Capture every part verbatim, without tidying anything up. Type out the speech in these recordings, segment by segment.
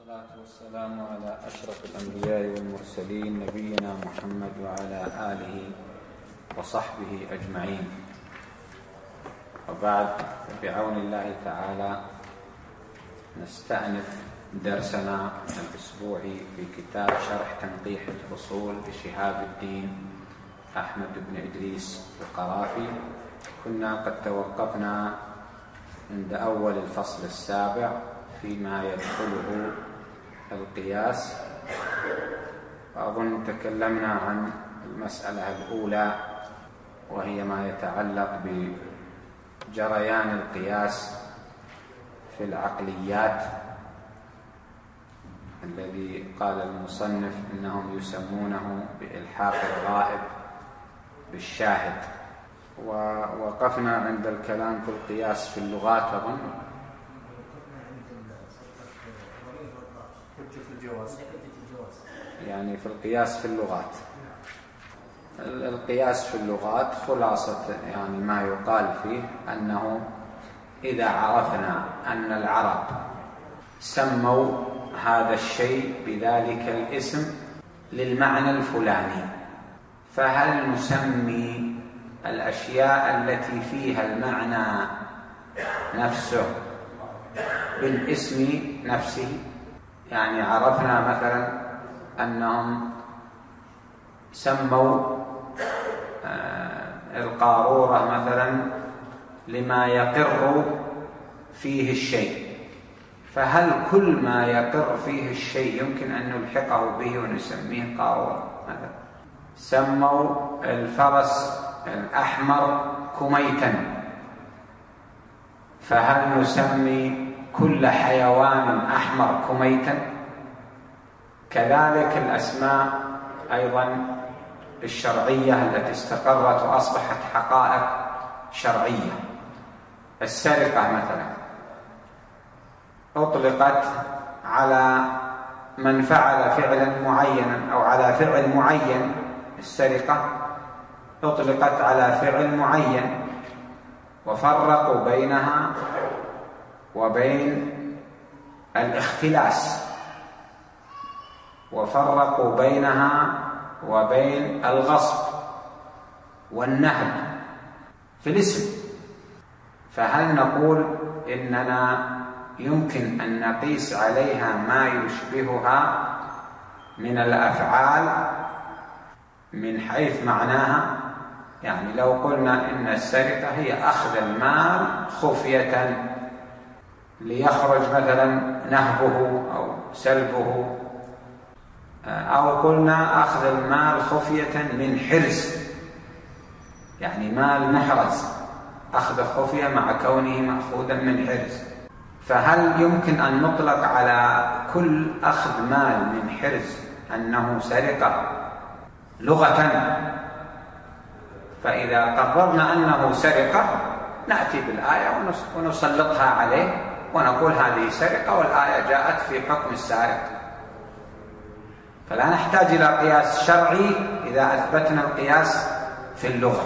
والصلاة والسلام على أشرف الأنبياء والمرسلين نبينا محمد وعلى آله وصحبه أجمعين، وبعد، بعون الله تعالى نستأنف درسنا الأسبوعي في كتاب شرح تنقيح الأصول لشهاب الدين أحمد بن إدريس القرافي. كنا قد توقفنا عند أول الفصل السابع فيما يدخله القياس، وأظن تكلمنا عن المسألة الأولى وهي ما يتعلق بجريان القياس في العقليات، الذي قال المصنف إنهم يسمونه بإلحاق الغائب بالشاهد. ووقفنا عند الكلام في القياس في اللغات أظن يعني في القياس في اللغات. القياس في اللغات خلاصة يعني ما يقال فيه أنه إذا عرفنا أن العرب سموا هذا الشيء بذلك الاسم للمعنى الفلاني، فهل نسمي الأشياء التي فيها المعنى نفسه بالاسم نفسه؟ يعني عرفنا مثلا أنهم سموا القارورة مثلا لما يقر فيه الشيء، فهل كل ما يقر فيه الشيء يمكن أن نلحقه به ونسميه قارورة مثلا؟ سموا الفرس الأحمر كميتا، فهل نسمي كل حيوان أحمر كميتا؟ كذلك الأسماء أيضا الشرعية التي استقرت وأصبحت حقائق شرعية. السرقة مثلا أطلقت على من فعل فعلا معينا أو على فعل معين، السرقة أطلقت على فعل معين، وفرقوا بينها وبين الاختلاس، وفرقوا بينها وبين الغصب والنهب في الاسم. فهل نقول إننا يمكن أن نقيس عليها ما يشبهها من الأفعال من حيث معناها؟ يعني لو قلنا إن السرقة هي أخذ المال خفية ليخرج مثلا نهبه أو سلبه، أو قلنا أخذ المال خفية من حرز، يعني مال محرز، أخذ خفية مع كونه مأخوذا من حرز، فهل يمكن أن نطلق على كل أخذ مال من حرز أنه سرقة لغة؟ فإذا قررنا أنه سرقة نأتي بالآية ونسلطها عليه ونقول هذه سرقة والآية جاءت في حكم السارق، فلا نحتاج إلى قياس شرعي إذا أثبتنا القياس في اللغة.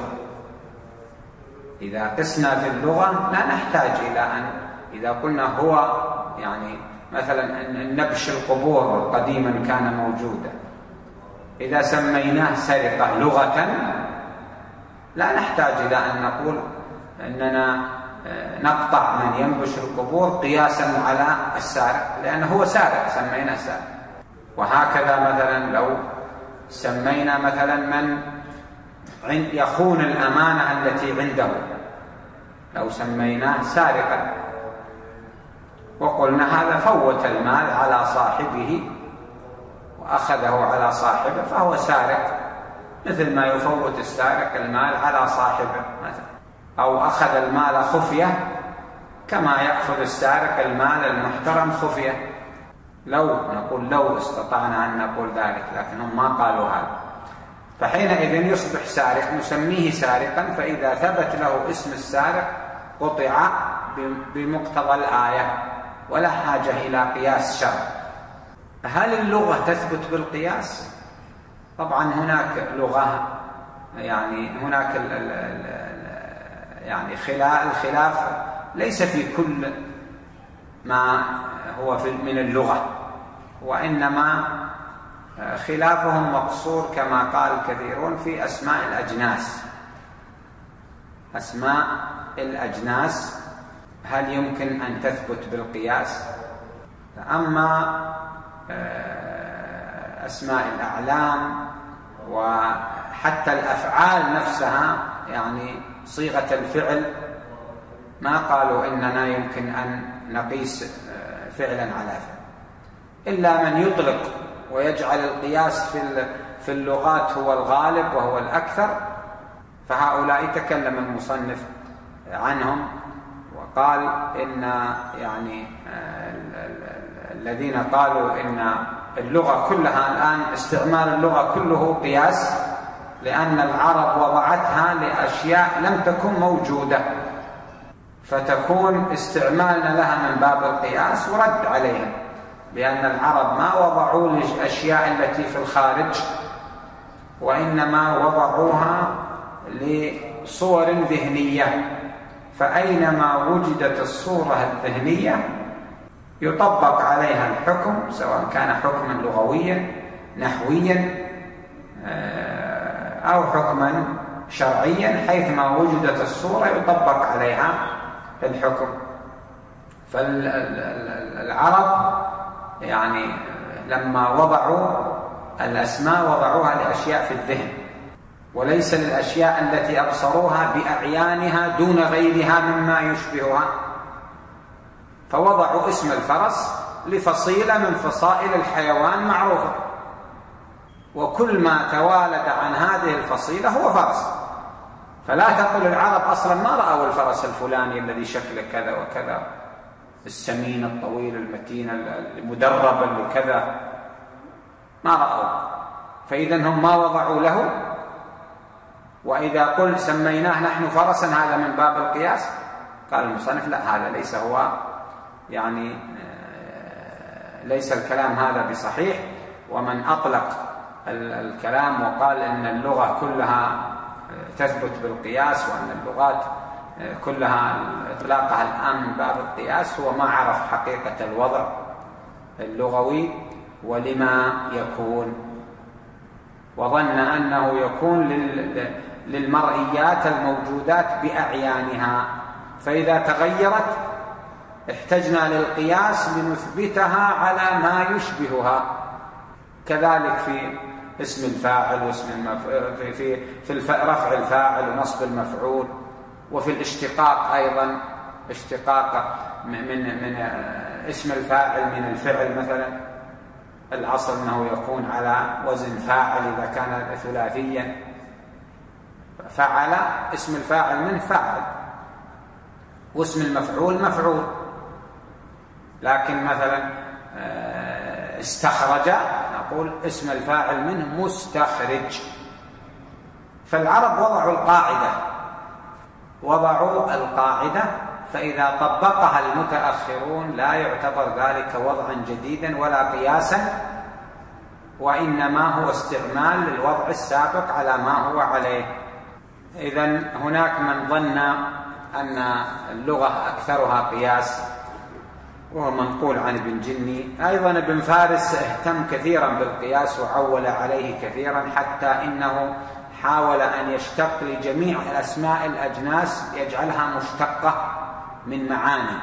إذا قسنا في اللغة لا نحتاج إلى أن إذا قلنا هو يعني مثلا أن نبش القبور قديما كان موجودا، إذا سميناه سرقة لغة لا نحتاج إلى أن نقول أننا نقطع من ينبش القبور قياسا على السارق، لأنه هو سارق سمينا سارق. وهكذا مثلا لو سمينا مثلا من يخون الأمانة التي عنده، لو سميناه سارقا وقلنا هذا فوت المال على صاحبه وأخذه على صاحبه فهو سارق، مثل ما يفوت السارق المال على صاحبه مثلا، أو أخذ المال خفية كما يأخذ السارق المال المحترم خفية. لو نقول لو استطعنا أن نقول ذلك، لكنهم ما قالوا هذا، فحينئذ يصبح سارق نسميه سارقا، فإذا ثبت له اسم السارق قطع بمقتضى الآية ولا حاجة إلى قياس شرع. هل اللغة تثبت بالقياس؟ طبعا هناك لغة يعني هناك ال ال ال يعني الخلاف ليس في كل ما هو في من اللغة، وإنما خلافهم مقصور كما قال كثيرون في أسماء الأجناس. أسماء الأجناس هل يمكن أن تثبت بالقياس؟ أما أسماء الأعلام وحتى الأفعال نفسها، يعني صيغة الفعل، ما قالوا إننا يمكن أن نقيس فعلا على فعل، إلا من يطلق ويجعل القياس في اللغات هو الغالب وهو الأكثر، فهؤلاء تكلم المصنف عنهم وقال إن يعني الذين قالوا إن اللغة كلها الآن استعمال اللغة كله قياس، لأن العرب وضعتها لأشياء لم تكن موجودة، فتكون استعمالنا لها من باب القياس ورد عليهم، لأن العرب ما وضعوا للأشياء التي في الخارج، وإنما وضعوها لصور ذهنية، فأينما وجدت الصورة الذهنية يطبق عليها الحكم، سواء كان حكما لغويا نحويا أو حكما شرعيا، حيثما وجدت الصورة يطبق عليها الحكم. فالعرب يعني لما وضعوا الأسماء وضعوها لأشياء في الذهن، وليس للأشياء التي أبصروها بأعيانها دون غيرها مما يشبهها. فوضعوا اسم الفرس لفصيلة من فصائل الحيوان معروفة، وكل ما توالد عن هذه الفصيلة هو فرس، فلا تقل العرب أصلا ما رأوا الفرس الفلاني الذي شكله كذا وكذا، السمين الطويل المتين المدرب اللي كذا، ما رأوا، فإذا هم ما وضعوا له. وإذا قل سميناه نحن فرسا هذا من باب القياس، قال المصنف لا، هذا ليس هو، يعني ليس الكلام هذا بصحيح. ومن أطلق الكلام وقال إن اللغة كلها تثبت بالقياس وأن اللغات كلها إطلاقها الآن من باب القياس، هو ما عرف حقيقة الوضع اللغوي ولما يكون، وظن أنه يكون للمرئيات الموجودات بأعيانها، فإذا تغيرت احتجنا للقياس لنثبتها على ما يشبهها. كذلك في اسم الفاعل واسم المفعول، في في في رفع الفاعل ونصب المفعول، وفي الاشتقاق أيضا، اشتقاق من من اسم الفاعل من الفعل مثلا، الأصل أنه يكون على وزن فاعل إذا كان ثلاثيا، فعل اسم الفاعل من فاعل، واسم المفعول مفعول. لكن مثلا استخرج نقول اسم الفاعل منه مستخرج. فالعرب وضعوا القاعدة وضعوا القاعدة فإذا طبقها المتأخرون لا يعتبر ذلك وضعا جديدا ولا قياسا، وإنما هو استعمال للوضع السابق على ما هو عليه. إذن هناك من ظن أن اللغة أكثرها قياس، وهو منقول عن ابن جني. أيضا ابن فارس اهتم كثيرا بالقياس وعول عليه كثيرا، حتى إنه حاول أن يشتق لجميع الأسماء الأجناس يجعلها مشتقة من معاني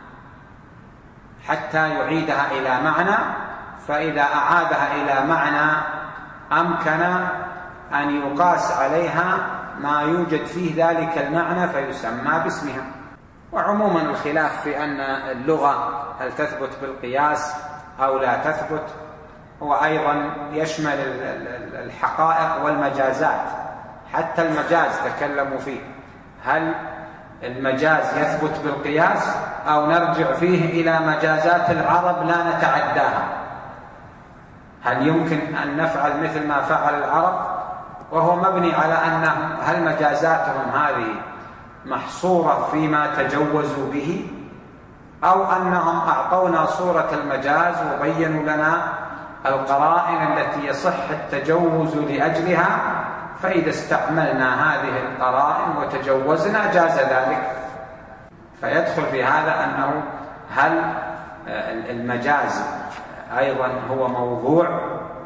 حتى يعيدها إلى معنى، فإذا أعادها إلى معنى أمكن أن يقاس عليها ما يوجد فيه ذلك المعنى فيسمى باسمها. وعموما الخلاف في أن اللغة هل تثبت بالقياس أو لا تثبت هو أيضا يشمل الحقائق والمجازات، حتى المجاز تكلموا فيه، هل المجاز يثبت بالقياس أو نرجع فيه إلى مجازات العرب لا نتعداها؟ هل يمكن أن نفعل مثل ما فعل العرب؟ وهو مبني على أن هل مجازاتهم هذه محصورة فيما تجوزوا به، أو أنهم أعطونا صورة المجاز وبينوا لنا القرائن التي يصح التجوز لأجلها، فإذا استعملنا هذه القرائن وتجوزنا جاز ذلك. فيدخل في هذا أنه هل المجاز أيضا هو موضوع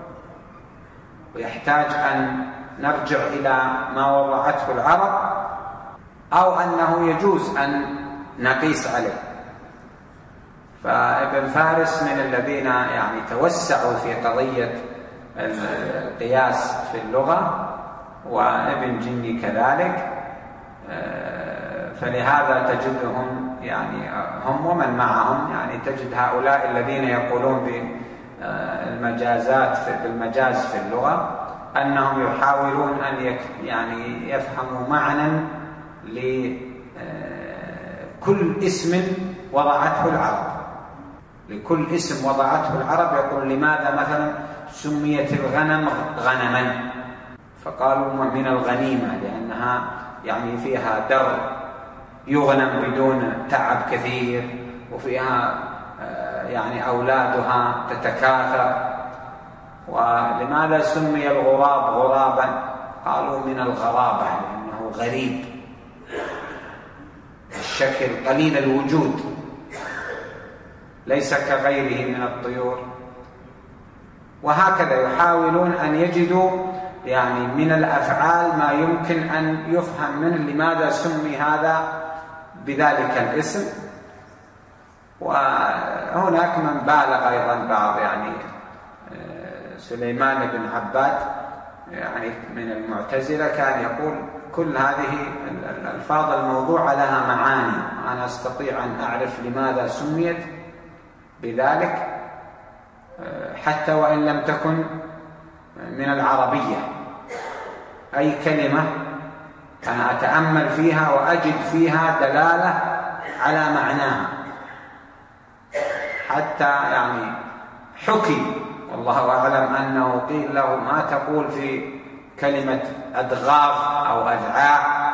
ويحتاج أن نرجع إلى ما وضعته العرب، أو أنه يجوز أن نقيس عليه. فابن فارس من الذين يعني توسعوا في قضية القياس في اللغة، وابن جني كذلك، فلهذا تجدهم يعني هم ومن معهم، يعني تجد هؤلاء الذين يقولون بالمجازات بالمجاز في اللغة أنهم يحاولون أن يعني يفهموا معنى لكل اسم وضعته العرب. لكل اسم وضعته العرب يقول لماذا مثلا سميت الغنم غنما، فقالوا من الغنيمة لأنها يعني فيها در يغنم بدون تعب كثير، وفيها يعني أولادها تتكاثر. ولماذا سمي الغراب غرابا؟ قالوا من الغرابة لأنه غريب الشكل قليل الوجود، ليس كغيره من الطيور. وهكذا يحاولون أن يجدوا يعني من الأفعال ما يمكن أن يفهم منه لماذا سمي هذا بذلك الاسم. وهناك من بالغ أيضا بعض، يعني سليمان بن عباد يعني من المعتزلة كان يقول كل هذه الألفاظ الموضوعة لها معاني، أنا أستطيع أن أعرف لماذا سميت بذلك حتى وإن لم تكن من العربية. أي كلمة أنا أتأمل فيها وأجد فيها دلالة على معناها، حتى يعني حكي والله أعلم أنه قيل له ما تقول في كلمة أدغاف أو أذعاع؟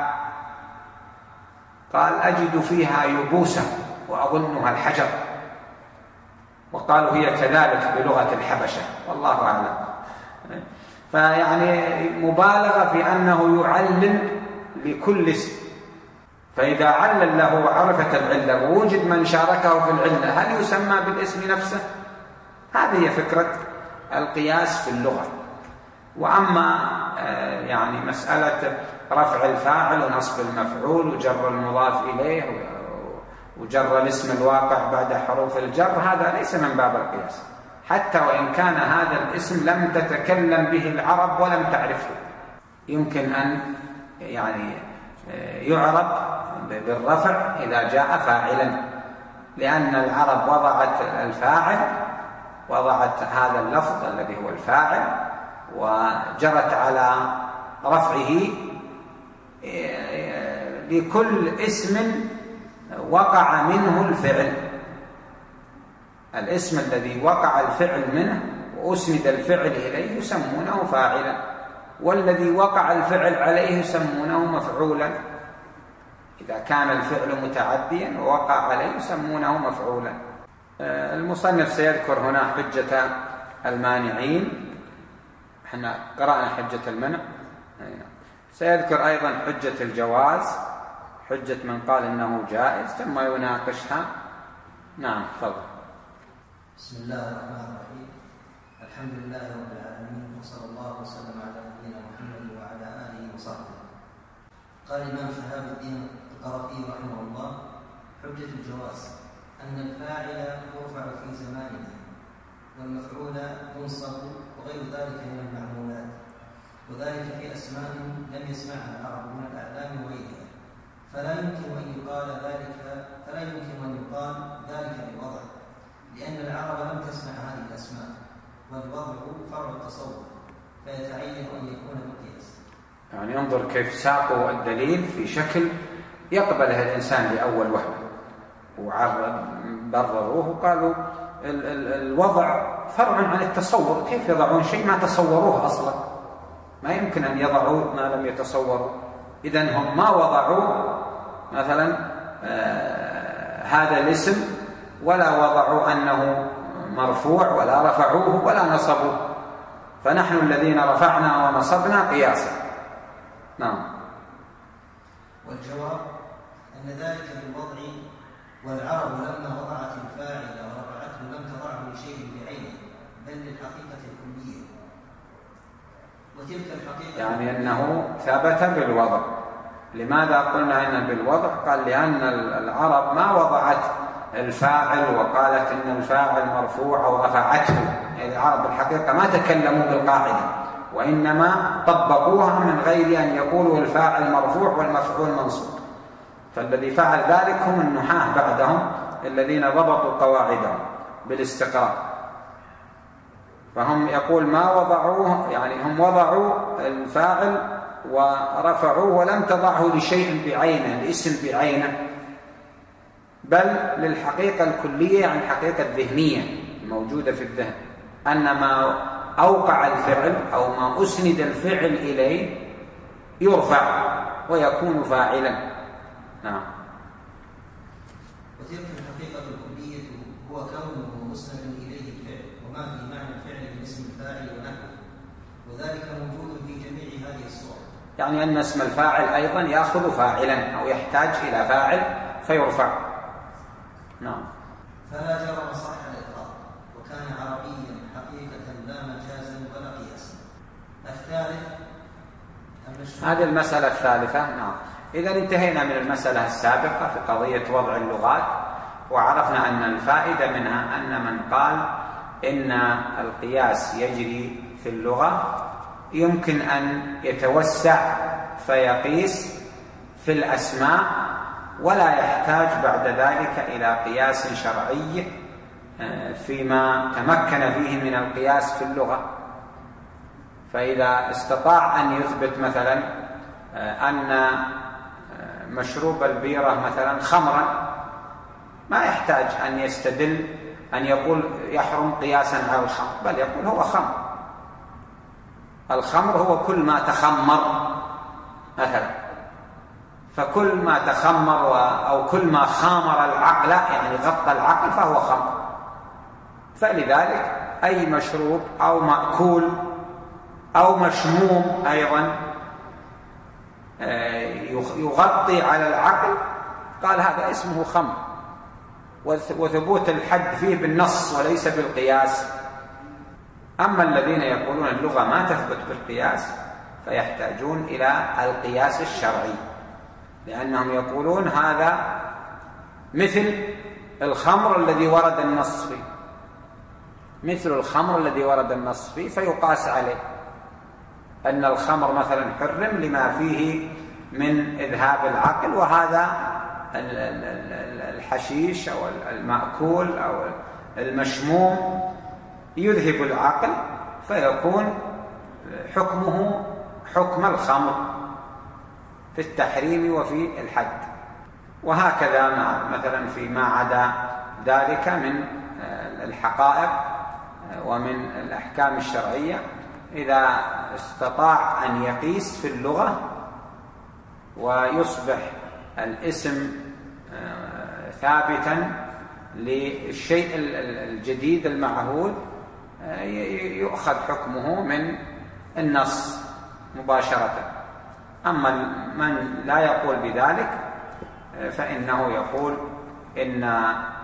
قال أجد فيها يبوسة وأظنها الحجر، وقالوا هي كذلك بلغة الحبشة والله أعلم. فيعني مبالغة في أنه يعلل لكل اسم، فإذا علل له وعرفت العلة ووجد من شاركه في العلة هل يسمى بالاسم نفسه؟ هذه هي فكرة القياس في اللغة. وأما يعني مسألة رفع الفاعل ونصب المفعول وجر المضاف إليه وجر الاسم الواقع بعد حروف الجر، هذا ليس من باب القياس، حتى وإن كان هذا الاسم لم تتكلم به العرب ولم تعرفه، يمكن أن يعني يعرب بالرفع إذا جاء فاعلا، لأن العرب وضعت الفاعل، وضعت هذا اللفظ الذي هو الفاعل وجرت على رفعه لكل اسم وقع منه الفعل. الاسم الذي وقع الفعل منه وأسند الفعل إليه يسمونه فاعلا، والذي وقع الفعل عليه يسمونه مفعولا. إذا كان الفعل متعديا ووقع عليه يسمونه مفعولا. المصنف سيذكر هنا حجة المانعين، احنا قرأنا حجة المنع، سيذكر أيضا حجة الجواز، حجة من قال إنه جائز، ثم يناقشها. نعم تفضل. بسم الله الرحمن الرحيم، الحمد لله رب العالمين، وصلى الله وسلم على نبينا محمد وعلى آله وصحبه. قال الإمام شهاب الدين القرافي رحمه الله: حجة الجواز أن الفاعل يرفع في زمانه والمفعول ينصب وغير ذلك من المعمولات، وذلك في أسماء لم يسمعها العرب من الأعلام وغيرها، فلا يمكن أن يقال ذلك فلا يمكن أن يقال ذلك بالوضع، لأن العرب لم تسمع هذه الأسماء، والوضع فرع التصور، فيتعين أن يكون بالقياس. يعني انظر كيف ساقوا الدليل في شكل يقبله الإنسان لأول وهلة، وبرروه وقالوا ال ال الوضع فرع عن التصور. كيف يضعون شيء ما تصوروه أصلا؟ ما يمكن أن يضعوا ما لم يتصوروا. إذن هم ما وضعوا مثلا آه هذا الاسم، ولا وضعوا أنه مرفوع، ولا رفعوه ولا نصبوه، فنحن الذين رفعنا ونصبنا قياسا. نعم. والجواب أن ذلك بالوضع، والعرب لما وضعت الفاعل ورفعته لم تضعه لشيء بعينه، للحقيقة الكلية، وتلك الحقيقة يعني أنه ثبت بالوضع. لماذا قلنا إن بالوضع؟ قال لأن العرب ما وضعت الفاعل وقالت إن الفاعل مرفوع أو رفعته، يعني العرب الحقيقة ما تكلموا بالقاعدة، وإنما طبقوها من غير أن يقولوا الفاعل مرفوع والمفعول منصوب. فالذي فعل ذلك هم النحاة بعدهم الذين ضبطوا قواعدهم بالاستقراء. فهم يقول ما وضعوه، يعني هم وضعوا الفاعل ورفعوه ولم تضعه لشيء بعينه، لاسم بعينه، بل للحقيقة الكلية، يعني الحقيقة الذهنية الموجودة في الذهن، أن ما أوقع الفعل أو ما أسند الفعل إليه يرفع ويكون فاعلا. نعم. وتلك الحقيقة الكلية هو كونه مسندا إليه الفعل وما في معنى الفعل من اسم الفاعل ونحوه، وذلك موجود في جميع هذه الصور. يعني أن اسم الفاعل أيضا يأخذ فاعلا أو يحتاج إلى فاعل فيرفع. نعم. فلا جرم صح الإطلاق، وكان عربيا حقيقة لا مجازا ولا قياسا. الثالث هذه المسألة الثالثة. نعم. إذا انتهينا من المسألة السابقة في قضية وضع اللغات، وعرفنا أن الفائدة منها أن من قال إن القياس يجري في اللغة يمكن أن يتوسع فيقيس في الأسماء ولا يحتاج بعد ذلك إلى قياس شرعي فيما تمكن فيه من القياس في اللغة. فإذا استطاع أن يثبت مثلا أن مشروب البيرة مثلا خمرا، ما يحتاج أن يستدل أن يقول يحرم قياسا على الخمر، بل يقول هو خمر. الخمر هو كل ما تخمر مثلا، فكل ما تخمر أو كل ما خامر العقل، يعني غطى العقل، فهو خمر. فلذلك أي مشروب أو مأكول أو مشموم أيضا يغطي على العقل قال هذا اسمه خمر، وثبوت الحد فيه بالنص وليس بالقياس. أما الذين يقولون اللغة ما تثبت بالقياس فيحتاجون إلى القياس الشرعي، لأنهم يقولون هذا مثل الخمر الذي ورد النص فيه، مثل الخمر الذي ورد النص فيه، فيقاس عليه أن الخمر مثلا حرم لما فيه من إذهاب العقل، وهذا الحشيش أو المأكول أو المشموم يذهب العقل، فيكون حكمه حكم الخمر في التحريم وفي الحد. وهكذا مثلا فيما عدا ذلك من الحقائق ومن الأحكام الشرعية، إذا استطاع أن يقيس في اللغة ويصبح الاسم ثابتا للشيء الجديد المعهود، يؤخذ حكمه من النص مباشرة. أما من لا يقول بذلك فإنه يقول إن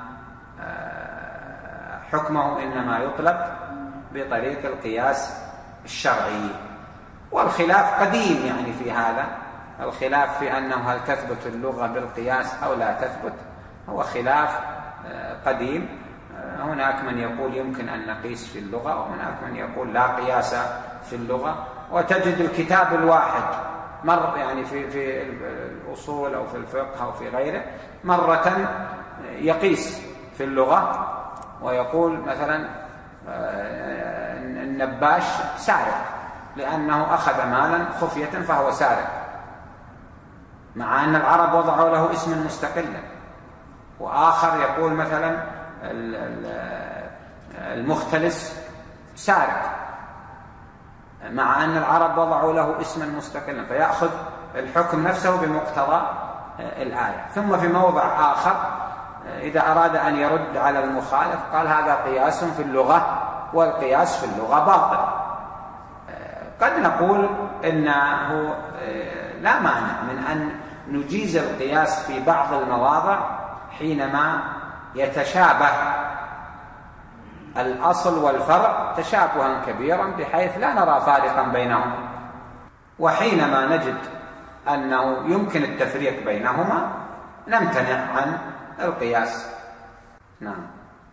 حكمه إنما يطلب بطريق القياس الشرعي. والخلاف قديم يعني في هذا، الخلاف في أنه هل تثبت اللغة بالقياس أو لا تثبت هو خلاف قديم. هناك من يقول يمكن أن نقيس في اللغة، وهناك من يقول لا قياس في اللغة. وتجد الكتاب الواحد مر يعني في في الأصول أو في الفقه أو في غيره مرة يقيس في اللغة ويقول مثلا النباش سارق لأنه أخذ مالا خفية فهو سارق، مع أن العرب وضعوا له اسما مستقلا. وآخر يقول مثلا المختلس سارق، مع أن العرب وضعوا له اسما مستقلا، فيأخذ الحكم نفسه بمقتضى الآية. ثم في موضع آخر إذا أراد أن يرد على المخالف قال هذا قياس في اللغة والقياس في اللغة باطل. قد نقول إنه لا مانع من أن نجيز القياس في بعض المواضع حينما يتشابه الأصل والفرع تشابها كبيرا بحيث لا نرى فارقا بينهما، وحينما نجد أنه يمكن التفريق بينهما نمتنع عن القياس. نعم.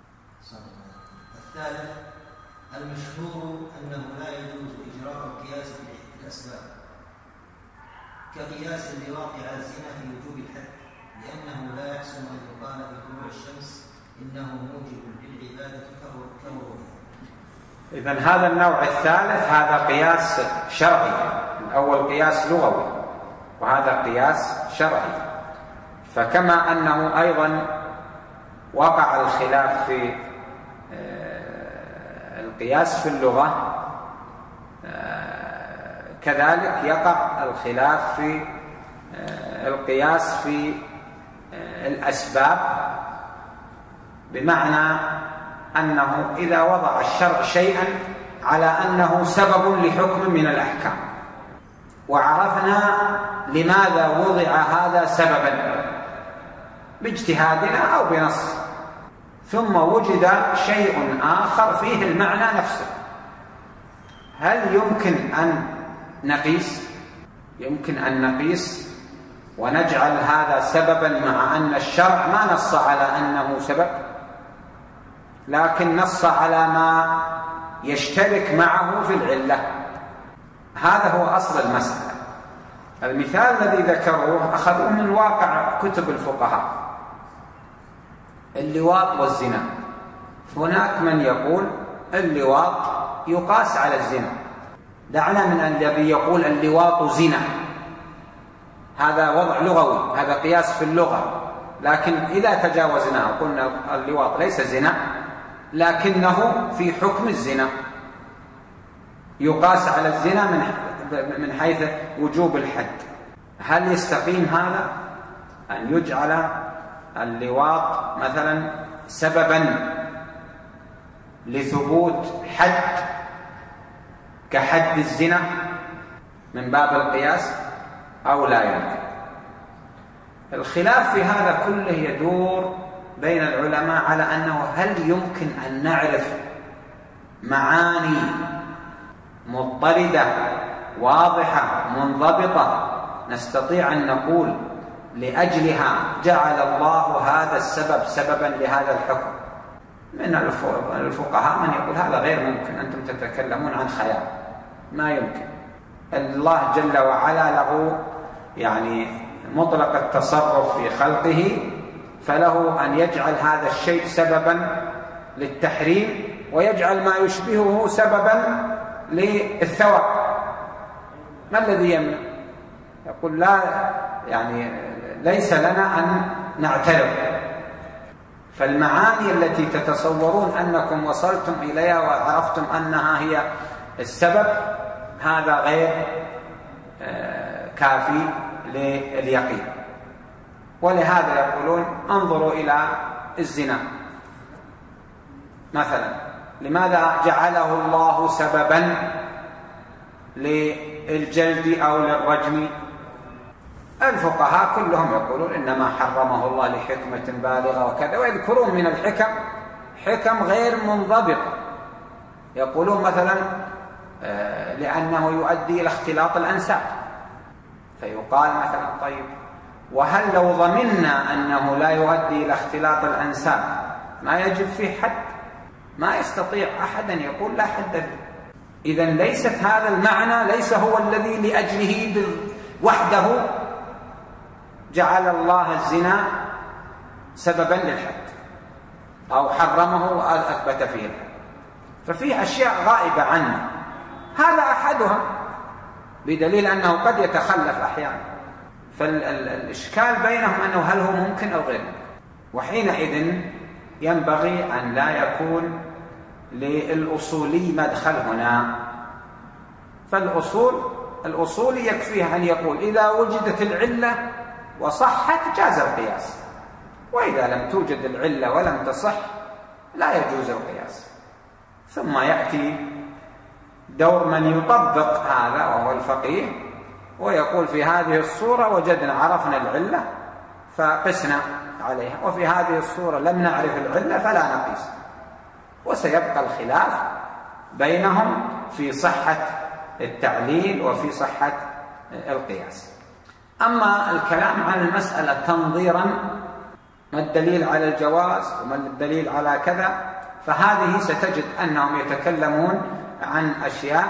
الثالث المشهور أنه لا يجوز إجراء القياس في الأسباب كقياس اللواط على الزنا في وجوب الحد، لأنه لا يحسن أن يقال بطلوع الشمس إنه موجب للعبادة كوروها. إذن هذا النوع الثالث هذا قياس شرعي، الأول قياس لغوي وهذا قياس شرعي. فكما أنه أيضا وقع الخلاف في القياس في اللغة كذلك يقع الخلاف في القياس في الأسباب، بمعنى أنه إذا وضع الشرع شيئا على أنه سبب لحكم من الأحكام وعرفنا لماذا وضع هذا سببا باجتهادنا أو بنص، ثم وجد شيء آخر فيه المعنى نفسه، هل يمكن أن نقيس؟ يمكن أن نقيس ونجعل هذا سببا مع أن الشرع ما نص على أنه سبب، لكن نص على ما يشترك معه في العلة. هذا هو أصل المسألة. المثال الذي ذكروه أخذوه من واقع كتب الفقهاء، اللواط والزنا. هناك من يقول اللواط يقاس على الزنا، دعنا من الذي يقول اللواط زنا، هذا وضع لغوي، هذا قياس في اللغة، لكن إذا تجاوزناه قلنا اللواط ليس زنا لكنه في حكم الزنا، يقاس على الزنا من من حيث وجوب الحد. هل يستقيم هذا أن يجعل اللواط مثلا سببا لثبوت حد كحد الزنا من باب القياس أو لا يمكن؟ الخلاف في هذا كله يدور بين العلماء على أنه هل يمكن أن نعرف معاني مضطردة واضحة منضبطة نستطيع أن نقول لأجلها جعل الله هذا السبب سببا لهذا الحكم؟ من الفقهاء من يقول هذا غير ممكن، أنتم تتكلمون عن خيال، ما يمكن. الله جل وعلا له يعني مطلق التصرف في خلقه، فله أن يجعل هذا الشيء سببا للتحريم ويجعل ما يشبهه سببا للثواب. ما الذي يمنع؟ يقول لا، يعني ليس لنا أن نعترض. فالمعاني التي تتصورون أنكم وصلتم إليها وعرفتم أنها هي السبب هذا غير كافي لليقين. ولهذا يقولون انظروا إلى الزنا مثلا، لماذا جعله الله سببا للجلد أو للرجم؟ الفقهاء كلهم يقولون إنما حرمه الله لحكمة بالغة وكذا، ويذكرون من الحكم حكم غير منضبطة. يقولون مثلا لأنه يؤدي إلى اختلاط الأنساب، فيقال مثلا طيب وهل لو ضمننا أنه لا يؤدي إلى اختلاط الأنساب ما يجب فيه حد؟ ما يستطيع أحد أن يقول لا حد فيه. إذن ليست هذا المعنى ليس هو الذي لأجله وحده جعل الله الزنا سببا للحد أو حرمه وأثبت فيه الحد. ففيه أشياء غائبة عنه، هذا أحدها، بدليل أنه قد يتخلف أحيانا. فالإشكال بينهم أنه هل هو ممكن أو غير ممكن، وحينئذ ينبغي أن لا يكون للأصولي مدخل هنا. فالأصول الأصولي يكفيه أن يقول إذا وجدت العلة وصحت جاز القياس، وإذا لم توجد العلة ولم تصح لا يجوز القياس. ثم يأتي دور من يطبق هذا وهو الفقيه ويقول في هذه الصورة وجدنا عرفنا العلة فقسنا عليها، وفي هذه الصورة لم نعرف العلة فلا نقيس. وسيبقى الخلاف بينهم في صحة التعليل وفي صحة القياس. أما الكلام عن المسألة تنظيرا، ما الدليل على الجواز وما الدليل على كذا، فهذه ستجد أنهم يتكلمون عن أشياء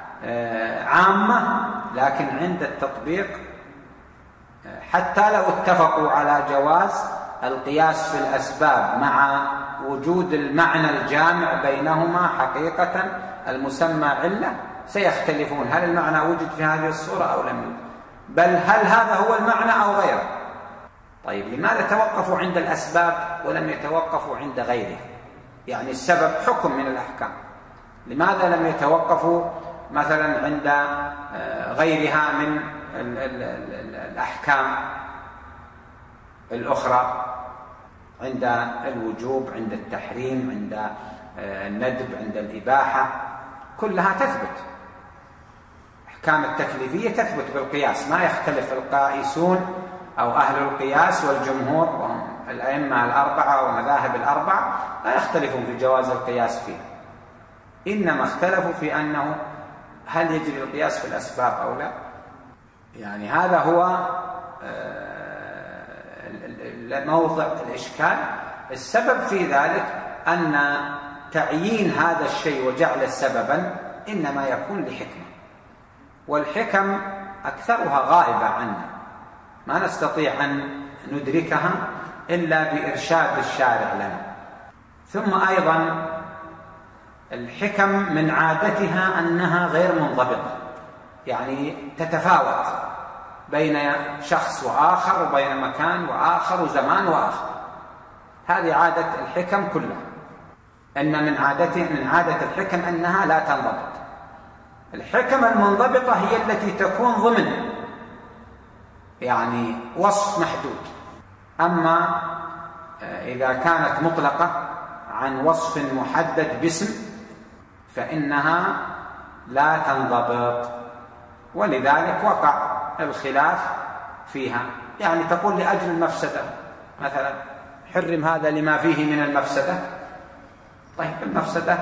عامة، لكن عند التطبيق حتى لو اتفقوا على جواز القياس في الأسباب مع وجود المعنى الجامع بينهما حقيقة المسمى علة، سيختلفون هل المعنى وجد في هذه الصورة أو لم يوجد، بل هل هذا هو المعنى أو غيره. طيب لماذا توقفوا عند الأسباب ولم يتوقفوا عند غيرها؟ يعني السبب حكم من الأحكام، لماذا لم يتوقفوا مثلا عند غيرها من الأحكام الأخرى، عند الوجوب، عند التحريم، عند الندب، عند الإباحة، كلها تثبت. أحكام التكليفية تثبت بالقياس، ما يختلف القائسون أو أهل القياس والجمهور وهم الأئمة الأربعة ومذاهب الأربعة لا يختلفون في جواز القياس فيه، إنما اختلفوا في أنه هل يجري القياس في الأسباب أو لا. يعني هذا هو موضع الإشكال. السبب في ذلك أن تعيين هذا الشيء وجعل سببا إنما يكون لحكمة، والحكم أكثرها غائبة عنا، ما نستطيع أن ندركها إلا بإرشاد الشارع لنا. ثم أيضا الحكم من عادتها أنها غير منضبطة، يعني تتفاوت بين شخص وآخر وبين مكان وآخر وزمان وآخر، هذه عادة الحكم كلها، أن من عادته من عادة الحكم أنها لا تنضبط. الحكم المنضبطة هي التي تكون ضمن يعني وصف محدود، أما إذا كانت مطلقة عن وصف محدد باسم فإنها لا تنضبط، ولذلك وقع الخلاف فيها. يعني تقول لأجل المفسدة مثلا حرم هذا لما فيه من المفسدة. طيب المفسدة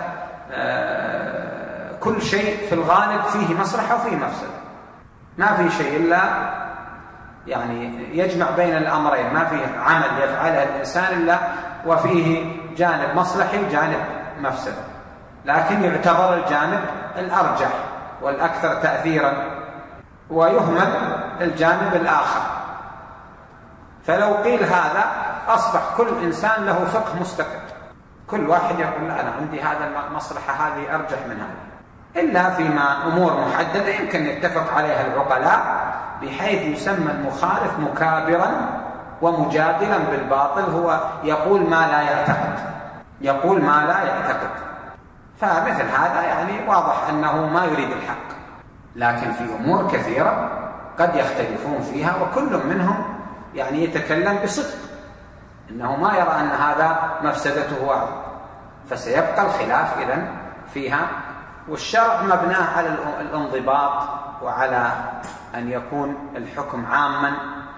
آه كل شيء في الغالب فيه مصلحة وفيه مفسدة، ما في شيء إلا يعني يجمع بين الأمرين، ما فيه عمل يفعله الإنسان إلا وفيه جانب مصلحي وجانب مفسدة، لكن يعتبر الجانب الأرجح والأكثر تأثيرا ويهمل الجانب الآخر. فلو قيل هذا أصبح كل إنسان له فقه مستقل، كل واحد يقول لا أنا عندي هذا المصلحة هذه أرجح من هذه، إلا فيما أمور محددة يمكن يتفق عليها العقلاء، بحيث يسمى المخالف مكابرا ومجادلا بالباطل، هو يقول ما لا يعتقد يقول ما لا يعتقد فمثل هذا يعني واضح أنه ما يريد الحق. لكن في أمور كثيرة قد يختلفون فيها وكل منهم يعني يتكلم بصدق إنه ما يرى أن هذا مفسدته واحد، فسيبقى الخلاف إذن فيها. والشرع مبناه على الانضباط وعلى أن يكون الحكم عاما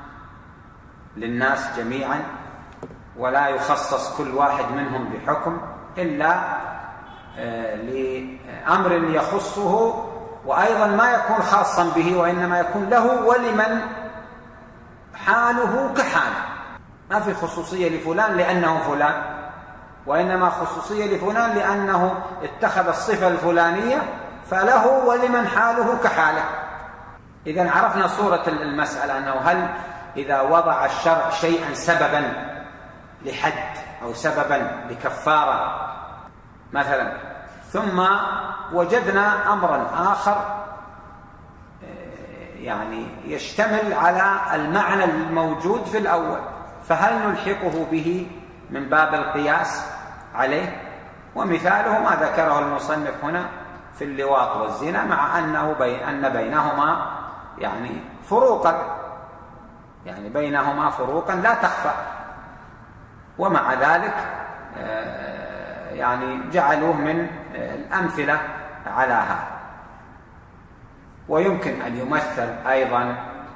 للناس جميعا، ولا يخصص كل واحد منهم بحكم إلا لأمر يخصه، وأيضا ما يكون خاصا به وإنما يكون له ولمن حاله كحاله، ما في خصوصية لفلان لأنه فلان، وإنما خصوصية لفلان لأنه اتخذ الصفة الفلانية فله ولمن حاله كحاله. إذن عرفنا صورة المسألة أنه هل إذا وضع الشرع شيئا سببا لحد أو سببا لكفارة مثلا، ثم وجدنا أمرا آخر يعني يشتمل على المعنى الموجود في الأول، فهل نلحقه به من باب القياس عليه؟ ومثاله ما ذكره المصنف هنا في اللواط والزنا، مع أنه بي أن بينهما يعني فروقا يعني بينهما فروقا لا تخفى، ومع ذلك يعني جعلوه من الأمثلة على هذا. ويمكن أن يمثل أيضا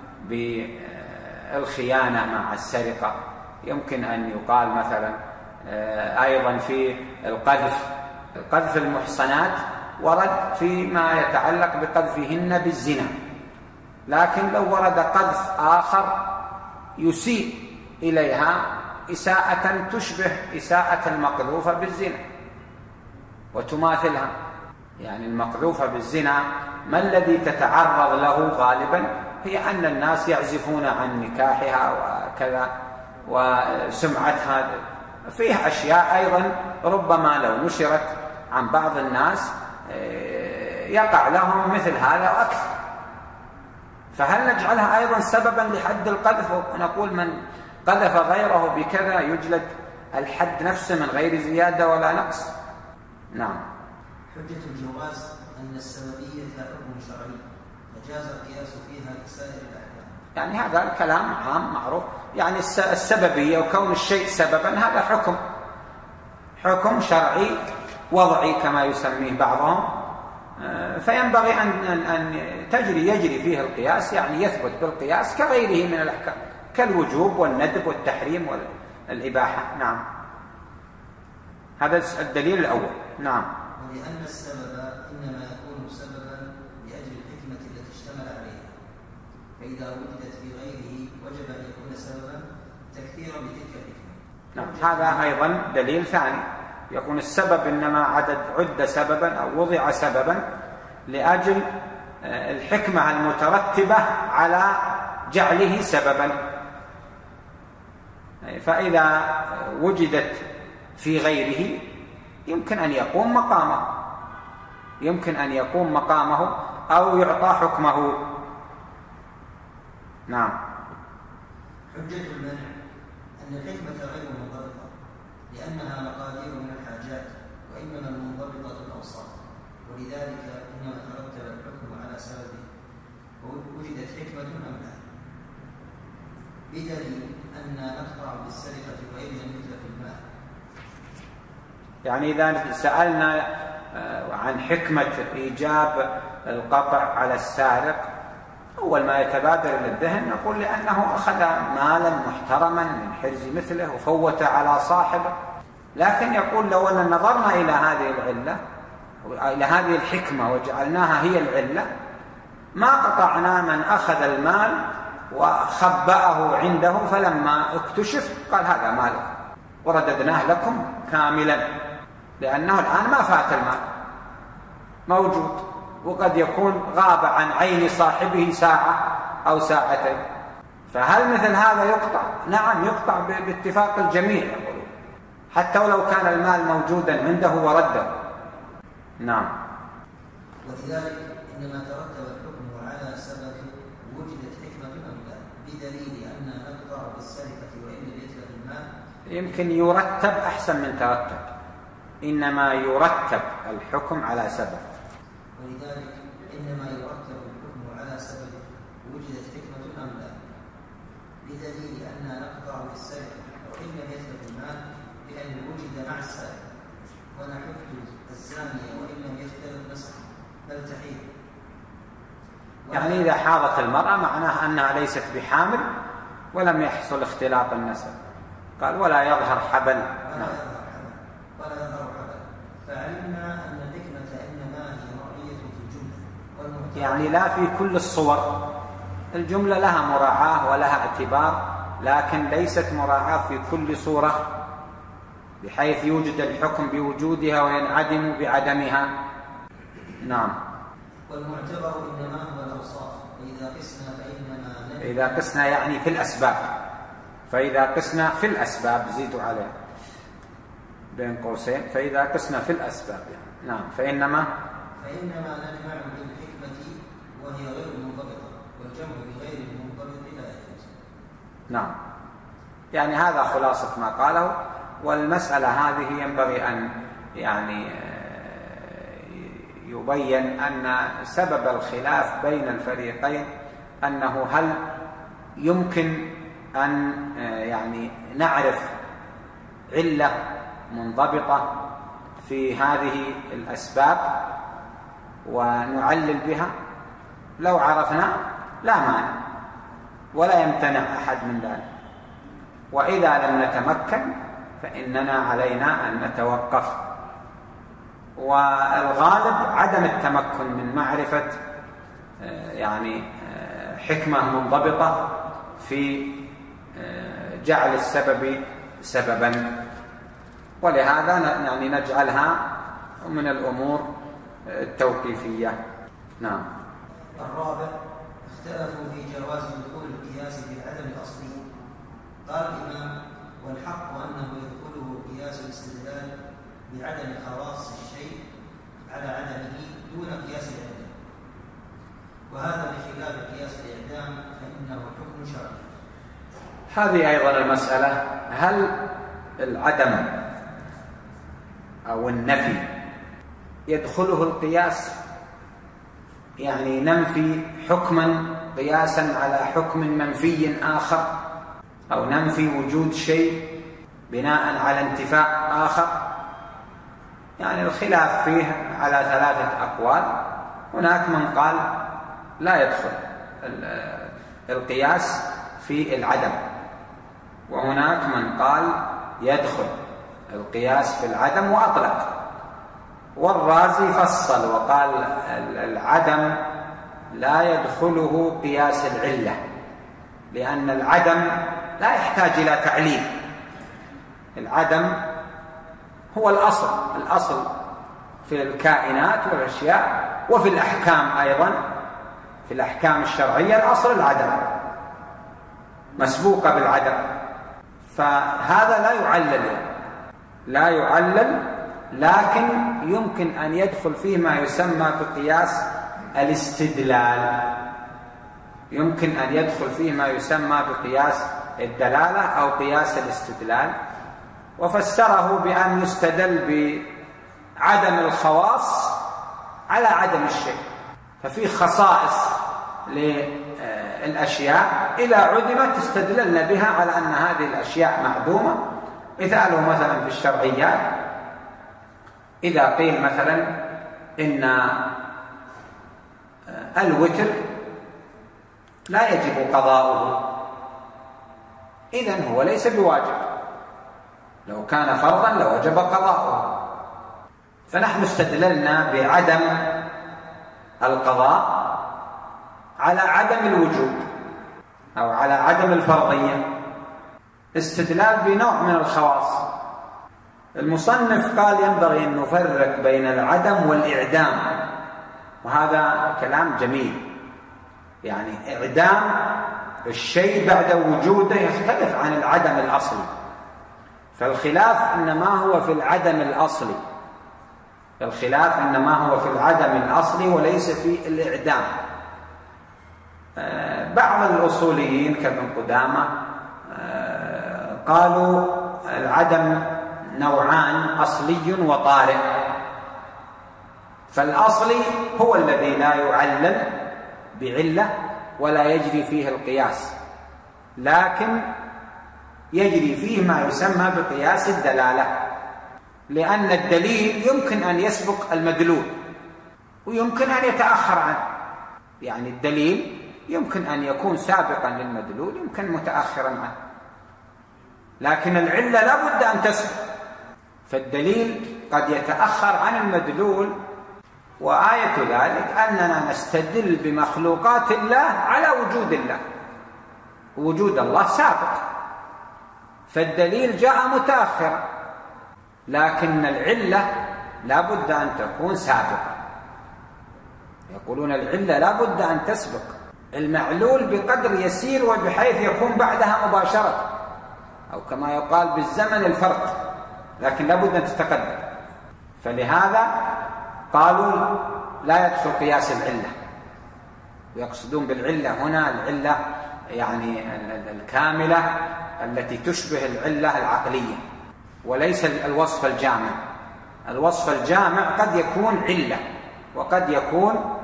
بالخيانة مع السرقة، يمكن أن يقال مثلا أيضا في القذف قذف المحصنات ورد فيما يتعلق بقذفهن بالزنا، لكن لو ورد قذف آخر يسيء إليها إساءة تشبه إساءة المقذوفة بالزنا وتماثلها، يعني المقذوفة بالزنا ما الذي تتعرض له غالبا هي أن الناس يعزفون عن نكاحها وكذا وسمعتها. فيه أشياء أيضا ربما لو نشرت عن بعض الناس يقع لهم مثل هذا وأكثر، فهل نجعلها أيضا سببا لحد القذف ونقول من قذف غيره بكذا يجلد الحد نفسه من غير زيادة ولا نقص؟ نعم. حجة الجواز أن السببية حكم شرعي فجاز القياس فيها كسائر الأحكام. يعني هذا الكلام عام معروف، يعني السببية وكون الشيء سببا هذا حكم حكم شرعي وضعي كما يسميه بعضهم، فينبغي أن أن تجري يجري فيه القياس، يعني يثبت بالقياس كغيره من الأحكام كالوجوب والندب والتحريم والإباحة. نعم، هذا الدليل الأول. نعم. ولأن السبب إنما يكون سببا لأجل الحكمة التي اشتمل عليها، فإذا وجدت في غيره وجب أن يكون سببا تكثيرا لتلك الحكمة. نعم، هذا أيضا دليل ثاني، يكون السبب إنما عدد عد سببا أو وضع سببا لأجل الحكمة المترتبة على جعله سببا، فإذا وجدت في غيره يمكن أن يقوم مقامه يمكن أن يقوم مقامه أو يعطى حكمه. نعم. حجة المنع أن الحكمة غير منضبطة لأنها مقادير من الحاجات، وإنما المنضبطة الأوصاف، ولذلك إنما ترتب الحكم على سببه ووجدت حكمة أم لا، بدليل أن نقطع بالسرقة وإن لم يتلف المال. يعني إذا سألنا عن حكمة إيجاب القطع على السارق، أول ما يتبادر للذهن نقول لأنه أخذ مالا محترما من حرز مثله وفوت على صاحبه، لكن يقول لو أن نظرنا إلى هذه العلة إلى هذه الحكمة وجعلناها هي العلة ما قطعنا من أخذ المال وخبأه عنده، فلما اكتشف قال هذا مالك ورددناه لكم كاملا، لأنه الآن ما فات المال موجود، وقد يكون غاب عن عين صاحبه ساعة أو ساعتين، فهل مثل هذا يقطع؟ نعم يقطع باتفاق الجميع يقولون، حتى ولو كان المال موجودا عنده ورده. نعم. ولذلك إنما ترتب الحكم على سبب وجدت حكمة أم لا، بدليل أن نقطع بالسرقة وإن لم يتلف المال. يمكن يرتب أحسن من ترتب، إنما يرتب الحكم على سبب. ولذلك إنما يرتب الحكم على سبب وجدت حكمة أم لا، بدليل أن نقطع بالسرقة وإن لم يتلف المال بأن وجد مع السارق، ونحث الزانية وإن لم يختلف نسخه بل تحيل. يعني إذا حاضت المرأة معناه أنها ليست بحامل ولم يحصل اختلاط النسب، قال ولا يظهر حبل. ولا يظهر حبل ولا يظهر حبل، فعلمنا أن الحكمة إنما هي مرئية في الجملة، يعني لا في كل الصور، الجملة لها مراعاة ولها اعتبار، لكن ليست مراعاة في كل صورة بحيث يوجد الحكم بوجودها وينعدم بعدمها. نعم. والمعتبر إنما هو الأوصاف، وإذا قسنا فإنما إذا قسنا يعني في الأسباب، فإذا قسنا في الأسباب زيدوا عليه بين قوسين، فإذا قسنا في الأسباب يعني. نعم. فإنما فإنما نجمع بالحكمة وهي غير منضبطة، والجمع بغير المنضبط لا يجوز. نعم. يعني هذا خلاصة ما قاله، والمسألة هذه ينبغي أن يعني يبين أن سبب الخلاف بين الفريقين أنه هل يمكن أن يعني نعرف علة منضبطة في هذه الأسباب ونعلل بها. لو عرفنا لا مانع ولا يمتنع أحد من ذلك، وإذا لم نتمكن فإننا علينا أن نتوقف والغالب عدم التمكن من معرفة يعني حكمة منضبطة في جعل السبب سببا، ولهذا يعني نجعلها من الأمور التوقيفية. نعم. الرابع، اختلفوا في جواز دخول القياس في العدم الأصلي. قال الإمام: والحق أنه يدخله قياس الاستدلال بعدم خواص الشيء على عدمه دون قياس العدم، وهذا بخلاف قياس الإعدام فإنه حكم شرعي. هذه أيضا المسألة، هل العدم أو النفي يدخله القياس؟ يعني ننفي حكما قياسا على حكم منفي آخر، أو ننفي وجود شيء بناء على انتفاء آخر. يعني الخلاف فيه على ثلاثة أقوال. هناك من قال لا يدخل القياس في العدم، وهناك من قال يدخل القياس في العدم وأطلق. والرازي فصل وقال العدم لا يدخله قياس العلة، لأن العدم لا يحتاج إلى تعليل. العدم هو الأصل الأصل في الكائنات والأشياء وفي الأحكام أيضا. في الأحكام الشرعية الأصل العدم، مسبوقة بالعدم، فهذا لا يعلل لا يعلل لكن يمكن أن يدخل فيه ما يسمى بقياس الاستدلال. يمكن أن يدخل فيه ما يسمى بقياس الدلالة أو قياس الاستدلال، وفسره بأن يستدل بعدم الخواص على عدم الشيء. ففي خصائص للأشياء إذا عدمت استدللنا بها على أن هذه الأشياء معدومة. مثاله مثلا في الشرعيات، إذا قيل مثلا إن الوتر لا يجب قضاؤه، إذن هو ليس بواجب. لو كان فرضا لوجب قضاؤه. فنحن استدللنا بعدم القضاء على عدم الوجوب أو على عدم الفرضية، استدلال بنوع من الخواص. المصنف قال ينبغي أن نفرق بين العدم والإعدام، وهذا كلام جميل. يعني إعدام الشيء بعد وجوده يختلف عن العدم الأصلي، فالخلاف إنما هو في العدم الأصلي الخلاف إنما هو في العدم الأصلي وليس في الإعدام. بعض الأصوليين كابن قدامة قالوا العدم نوعان، أصلي وطارئ. فالأصلي هو الذي لا يعلل بعلة ولا يجري فيه القياس، لكن يجري فيه ما يسمى بقياس الدلالة، لأن الدليل يمكن أن يسبق المدلول ويمكن أن يتأخر عنه. يعني الدليل يمكن أن يكون سابقا للمدلول، يمكن متأخرا عنه، لكن العلة لا بد أن تسبق. فالدليل قد يتأخر عن المدلول، وآية ذلك أننا نستدل بمخلوقات الله على وجود الله، وجود الله سابق، فالدليل جاء متأخرا، لكن العلة لا بد أن تكون سابقة. يقولون العلة لا بد أن تسبق المعلول بقدر يسير وبحيث يكون بعدها مباشرة، أو كما يقال بالزمن الفرق، لكن لا بد أن تتقدم. فلهذا قالوا لا يدخل قياس العلة، ويقصدون بالعلة هنا العلة يعني الكاملة التي تشبه العلة العقلية، وليس الوصف الجامع. الوصف الجامع قد يكون علة وقد يكون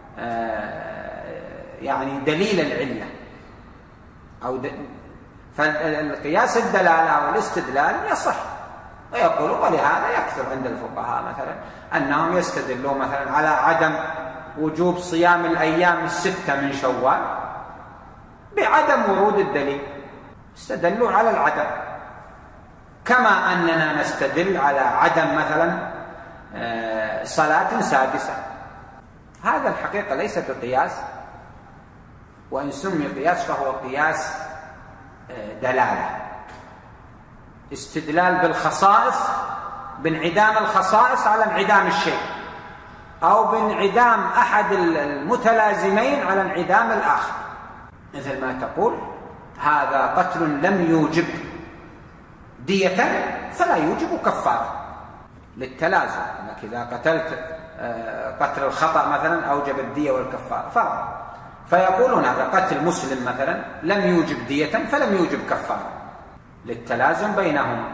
يعني دليل العلة أو د... فالقياس الدلالة والاستدلال يصح، ويقولون ولهذا يكثر عند الفقهاء مثلا أنهم يستدلون مثلا على عدم وجوب صيام الأيام الستة من شوال بعدم ورود الدليل، استدلوا على العدم. كما أننا نستدل على عدم مثلا صلاة سادسة. هذا الحقيقة ليس بقياس، وإن سمي قياس فهو قياس دلالة، استدلال بالخصائص، بانعدام الخصائص على انعدام الشيء، أو بانعدام أحد المتلازمين على انعدام الآخر. مثل ما تقول هذا قتل لم يوجب دية فلا يوجب كفارة للتلازم، أنك إذا قتلت قتل الخطأ مثلا أوجب الدية والكفارة فرض، فيقولون هذا قتل مسلم مثلا لم يوجب دية فلم يوجب كفارة للتلازم بينهما.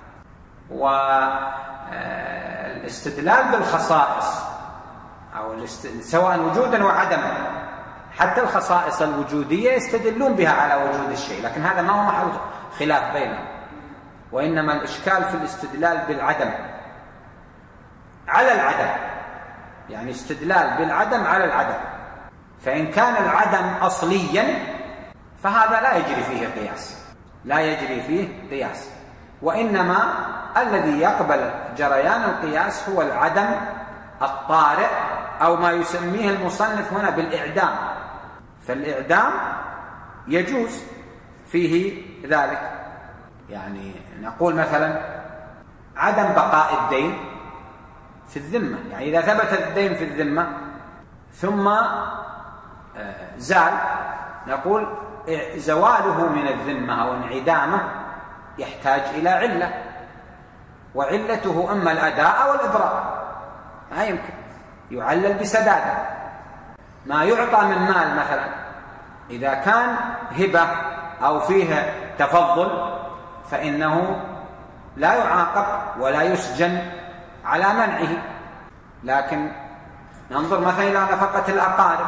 والاستدلال بالخصائص أو سواء وجودا وعدما، حتى الخصائص الوجودية يستدلون بها على وجود الشيء، لكن هذا ما هو محل خلاف بينهم، وإنما الإشكال في الاستدلال بالعدم على العدم، يعني استدلال بالعدم على العدم. فإن كان العدم أصليا فهذا لا يجري فيه قياس، لا يجري فيه قياس، وإنما الذي يقبل جريان القياس هو العدم الطارئ، أو ما يسميه المصنف هنا بالإعدام. فالإعدام يجوز فيه ذلك، يعني نقول مثلا عدم بقاء الدين في الذمة، يعني إذا ثبت الدين في الذمة ثم زال، نقول زواله من الذمة أو انعدامه يحتاج إلى علة، وعلته إما الأداء أو الإبراء، ما يمكن يعلل بسداده. ما يعطى من مال مثلا إذا كان هبة أو فيه تفضل فإنه لا يعاقب ولا يسجن على منعه، لكن ننظر مثلا إلى نفقة الأقارب،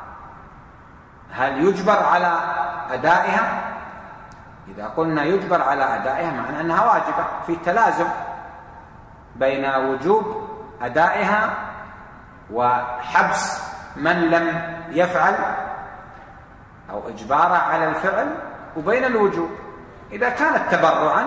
هل يجبر على أدائها؟ إذا قلنا يجبر على أدائها معنى أنها واجبة، في تلازم بين وجوب أدائها وحبس من لم يفعل أو إجباره على الفعل، وبين الوجوب. إذا كانت تبرعا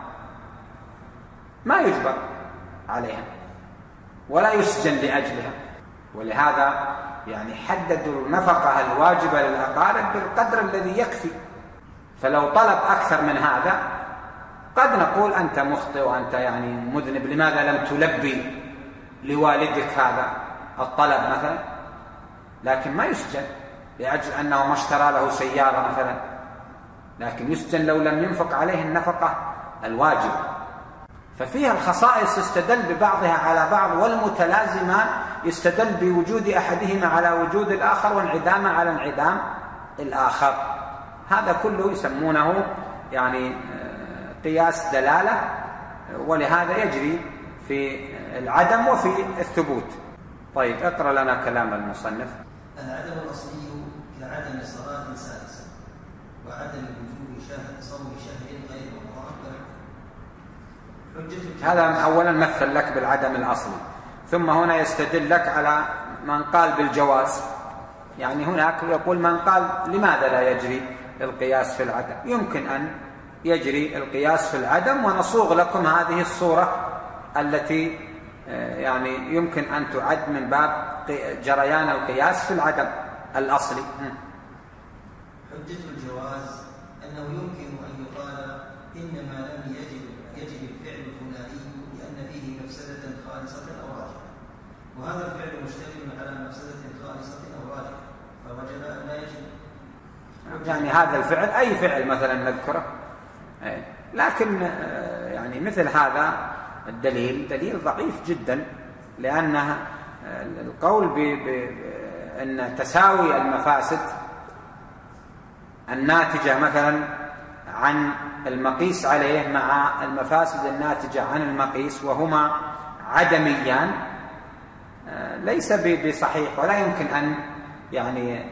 ما يجبر عليها ولا يسجن لأجلها، ولهذا يعني حددوا النفقة الواجبة للأقارب بالقدر الذي يكفي. فلو طلب أكثر من هذا قد نقول أنت مخطئ وأنت يعني مذنب، لماذا لم تلبي لوالدك هذا الطلب مثلا، لكن ما يسجن لأجل أنه ما اشترى له سيارة مثلا، لكن يسجن لو لم ينفق عليه النفقة الواجب. ففيها الخصائص يستدل ببعضها على بعض، والمتلازمان يستدل بوجود أحدهما على وجود الآخر وانعدامه على انعدام الآخر. هذا كله يسمونه يعني قياس دلالة، ولهذا يجري في العدم وفي الثبوت. طيب اقرأ لنا كلام المصنف. العدم الأصلي كعدم صلاة سادسة، وعدم وجوب شاهد صوم شهر غير رمضان. هذا أولا مثل لك بالعدم الأصلي، ثم هنا يستدل لك على من قال بالجواز. يعني هناك يقول من قال لماذا لا يجري القياس في العدم؟ يمكن أن يجري القياس في العدم، ونصوغ لكم هذه الصورة التي يعني يمكن أن تعد من باب جريان القياس في العدم الأصلي. حجة الجواز أنه يمكن أن يقال إنما لم يجب يجب الفعل الفلاني لأن فيه مفسدة خالصة أو راجحة، وهذا الفعل مشتمل على مفسدة خالصة أو راجحة، فوجب أن لا يجب. يعني هذا الفعل أي فعل مثلا نذكره، لكن يعني مثل هذا الدليل دليل ضعيف جدا، لأن القول بأن تساوي المفاسد الناتجة مثلا عن المقيس عليه مع المفاسد الناتجة عن المقيس وهما عدميان ليس بصحيح، ولا يمكن أن يعني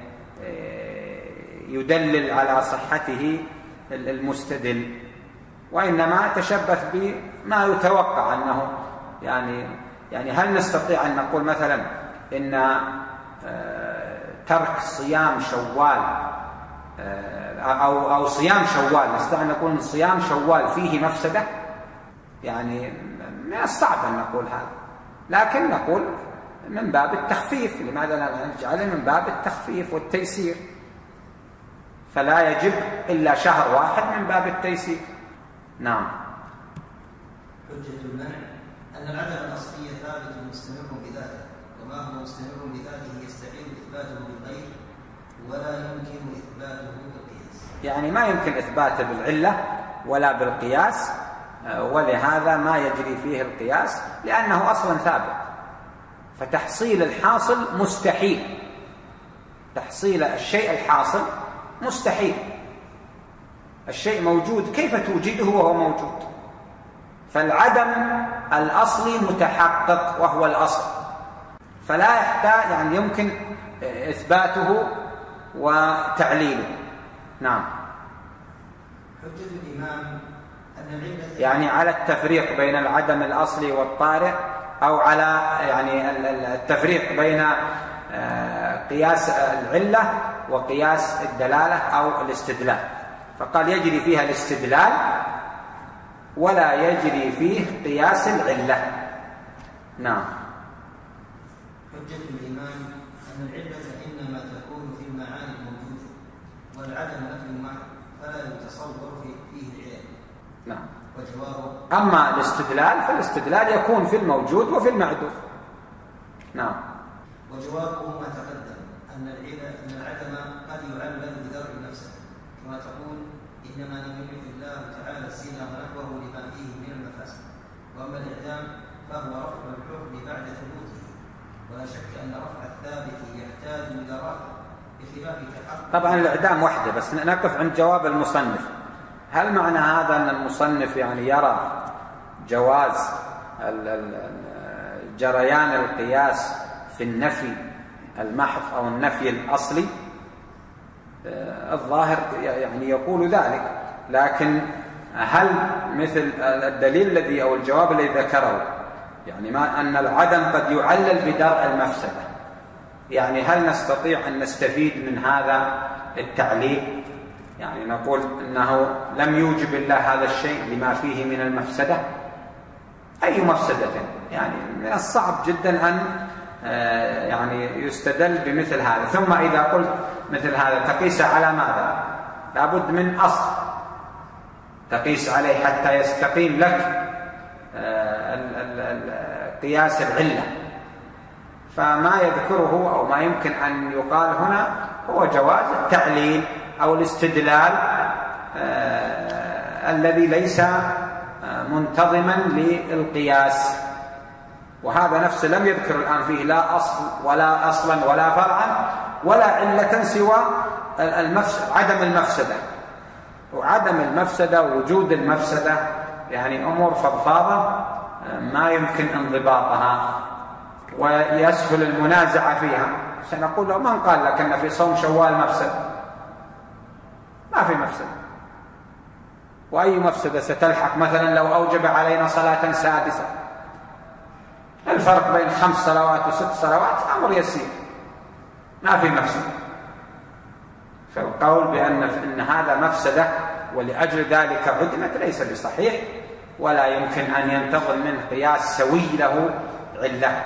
يدلل على صحته المستدل، وإنما تشبث بما يتوقع أنه يعني يعني هل نستطيع أن نقول مثلا إن ترك صيام شوال أو أو صيام شوال نستطيع أن نقول صيام شوال فيه مفسدة؟ يعني من الصعب أن نقول هذا، لكن نقول من باب التخفيف. لماذا لا نجعله من باب التخفيف والتيسير؟ فلا يجب إلا شهر واحد من باب التيسير. نعم. حجة المنع أن العدم الأصلي ثابت مستمر بذاته، وما هو مستمر بذاته يستحيل إثباته بالغير ولا يمكن إثباته بالقياس. يعني ما يمكن إثباته بالعلة ولا بالقياس، ولهذا ما يجري فيه القياس لأنه أصلا ثابت. فتحصيل الحاصل مستحيل، تحصيل الشيء الحاصل مستحيل. الشيء موجود، كيف توجده وهو موجود؟ فالعدم الأصلي متحقق وهو الأصل، فلا يحتاج، يعني يمكن إثباته وتعليله. نعم. حجة الإمام أن العلة يعني على التفريق بين العدم الأصلي والطارئ، أو على يعني التفريق بين قياس العلة وقياس الدلالة أو الاستدلال. فقال يجري فيها الاستدلال ولا يجري فيه قياس العلة. نعم. حجة الإمام أن العلة إنما تكون في المعاني الموجودة، والعدم نفي محض فلا يتصور فيه العلل. نعم. وجوابه أما الاستدلال فالاستدلال يكون في الموجود وفي المعدوم. نعم. وجوابه ما تقدم أن العلة أن العدم قد يعلل بدرء نفسه، كما تقول إنما نملك الله تعالى الزنا ونحوه لما فيه من المفاسد. وأما الإعدام فهو رفع الحكم بعد ثبوته، ولا شك أن رفع الثابت يحتاج إلى رفع بخلاف تحقق. طبعا الإعدام وحده، بس نقف عند جواب المصنف. هل معنى هذا أن المصنف يعني يرى جواز جريان القياس في النفي المحض أو النفي الأصلي؟ الظاهر يعني يقول ذلك، لكن هل مثل الدليل الذي أو الجواب الذي ذكره، يعني ما أن العدم قد يعلل بدرء المفسدة، يعني هل نستطيع أن نستفيد من هذا التعليل؟ يعني نقول إنه لم يوجب الله هذا الشيء لما فيه من المفسدة. أي مفسدة؟ يعني من الصعب جدا أن يعني يستدل بمثل هذا. ثم إذا قلت مثل هذا تقيس على ماذا؟ لابد من أصل تقيس عليه حتى يستقيم لك قياس العلة. فما يذكره أو ما يمكن أن يقال هنا هو جواز التعليل أو الاستدلال آه الذي ليس آه منتظما للقياس. وهذا نفسه لم يذكر الآن فيه لا أصل ولا أصلا ولا فرعا ولا علة سوى المفسد عدم المفسدة. وعدم المفسدة ووجود المفسدة يعني أمور فضفاضة آه ما يمكن انضباطها ويسهل المنازعة فيها. سنقول له من قال لك أن في صوم شوال مفسد؟ ما في مفسدة. وأي مفسدة ستلحق مثلا لو أوجب علينا صلاة سادسة؟ الفرق بين خمس صلوات وست صلوات أمر يسير، ما في مفسدة. فالقول بأن إن هذا مفسدة ولأجل ذلك عدمت ليس بصحيح، ولا يمكن أن ينتظر منه قياس سوي له علة.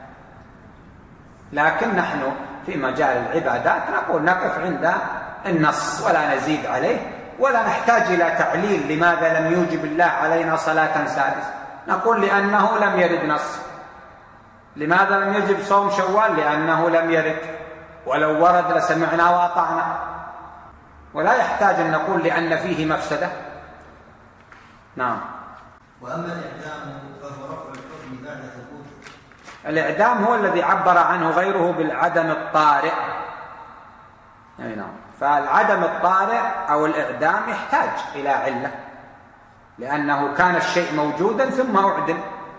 لكن نحن في مجال العبادات نقول نقف عند النص ولا نزيد عليه، ولا نحتاج إلى تعليل لماذا لم يوجب الله علينا صلاة سادسة. نقول لأنه لم يرد نص. لماذا لم يجب صوم شوال؟ لأنه لم يرد، ولو ورد لسمعنا وأطعنا. ولا يحتاج أن نقول لأن فيه مفسدة. نعم. وأما الإعدام فهو رفع الحكم بعد ثبوته. الإعدام هو الذي عبر عنه غيره بالعدم الطارئ. أي نعم. فالعدم الطارئ أو الإعدام يحتاج إلى علة، لأنه كان الشيء موجودا ثم أعدم.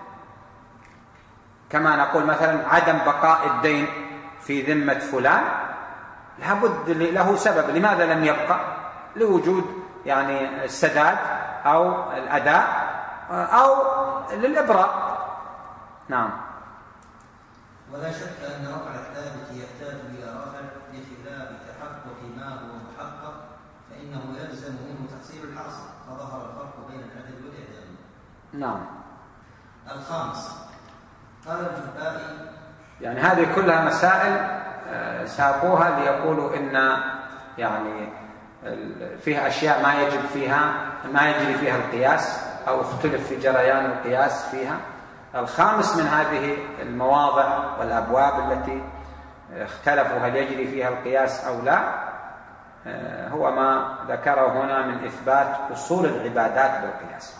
كما نقول مثلا عدم بقاء الدين في ذمة فلان لابد له سبب. لماذا لم يبقى؟ لوجود يعني السداد أو الأداء أو للإبراء. نعم. ولا شك أن رفع الثابت يحتاج إلى رفع بخلاف تحقق ما هو محقق، فإنه يلزم منه تحصيل الحاصل، فظهر الفرق بين العدل والإعدام. نعم. الخامس قال الجبائي يعني هذه كلها مسائل ساقوها ليقولوا إن يعني فيها أشياء ما يجب فيها ما يجري فيها القياس أو اختلف في جريان القياس فيها. الخامس من هذه المواضع والأبواب التي اختلفوا هل يجري فيها القياس أو لا هو ما ذكره هنا من إثبات أصول العبادات بالقياس.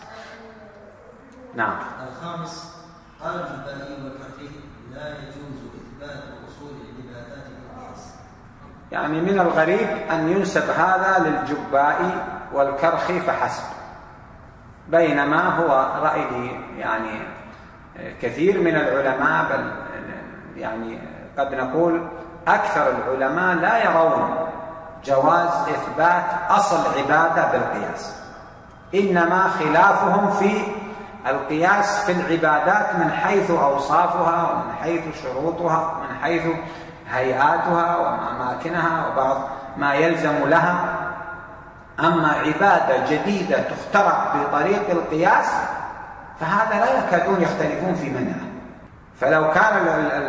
نعم. الخامس قال الجبائي والكرخي لا يجوز إثبات أصول العبادات بالقياس. يعني من الغريب أن ينسب هذا للجبائي والكرخي فحسب، بينما هو رأي يعني كثير من العلماء، بل يعني قد نقول أكثر العلماء لا يرون جواز إثبات أصل عبادة بالقياس، إنما خلافهم في القياس في العبادات من حيث أوصافها ومن حيث شروطها ومن حيث هيئاتها وأماكنها وبعض ما يلزم لها. أما عبادة جديدة تخترع بطريق القياس فهذا لا يكادون يختلفون في منعه. فلو كان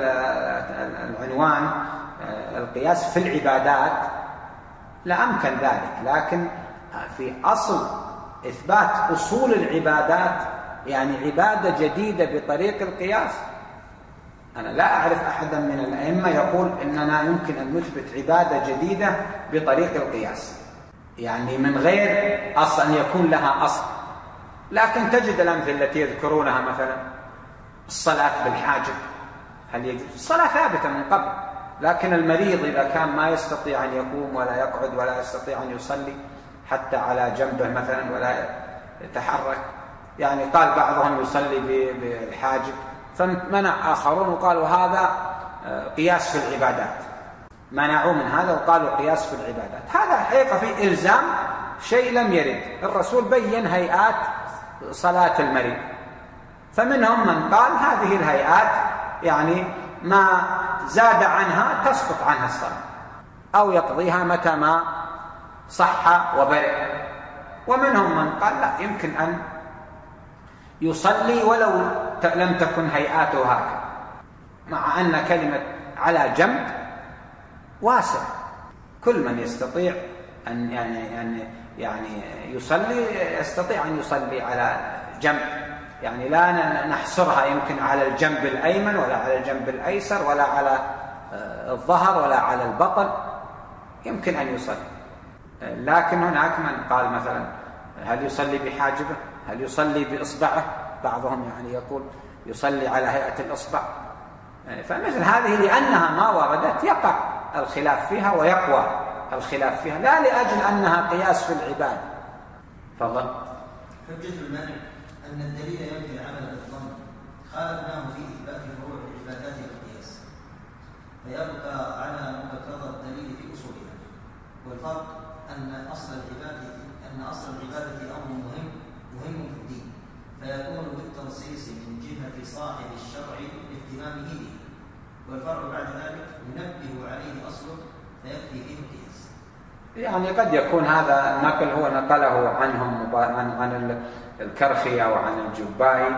العنوان القياس في العبادات لأمكن ذلك، لكن في أصل إثبات أصول العبادات يعني عبادة جديدة بطريق القياس، أنا لا أعرف أحدا من الأئمة يقول إننا يمكن أن نثبت عبادة جديدة بطريق القياس، يعني من غير أصل أن يكون لها أصل. لكن تجد الأمثلة التي يذكرونها مثلا الصلاة بالحاجب، هل يجوز؟ الصلاة ثابتة من قبل، لكن المريض إذا كان ما يستطيع أن يقوم ولا يقعد ولا يستطيع أن يصلي حتى على جنبه مثلا ولا يتحرك، يعني قال بعضهم يصلي بالحاجب، فمنع آخرون وقالوا هذا قياس في العبادات، منعوا من هذا وقالوا قياس في العبادات. هذا حقيقة في إلزام شيء لم يرد. الرسول بين هيئات صلاة المريض، فمنهم من قال هذه الهيئات يعني ما زاد عنها تسقط عنها الصلاة أو يقضيها متى ما صح وبرئ، ومنهم من قال لا يمكن أن يصلي ولو لم تكن هيئاته هكذا، مع أن كلمة على جنب واسع، كل من يستطيع أن يعني يعني يعني يصلي يستطيع أن يصلي على جنب، يعني لا نحصرها يمكن على الجنب الأيمن ولا على الجنب الأيسر ولا على الظهر ولا على البطن، يمكن أن يصلي. لكن هناك من قال مثلا هل يصلي بحاجبه، هل يصلي بإصبعه، بعضهم يعني يقول يصلي على هيئة الإصبع. فمثل هذه لأنها ما وردت يقع الخلاف فيها ويقوى الخلاف فيها، لا لأجل أنها قياس في العبادة. تفضل. حجة المنع أن الدليل ينفي العمل بالظن، خالفناه في إثبات فروع العبادات بالقياس، فيبقى على مقتضى الدليل في أصولها. والفرق أن أصل العبادة أن أصل العبادة أمر مهم مهم في الدين، فيكون بالتنصيص من جهة صاحب الشرع لاهتمامه به، والفرع بعد ذلك ينبه عليه أصله فيكفي فيه القياس. يعني قد يكون هذا النقل هو نقله عنهم عن عن الكرخي أو عن الجبائي،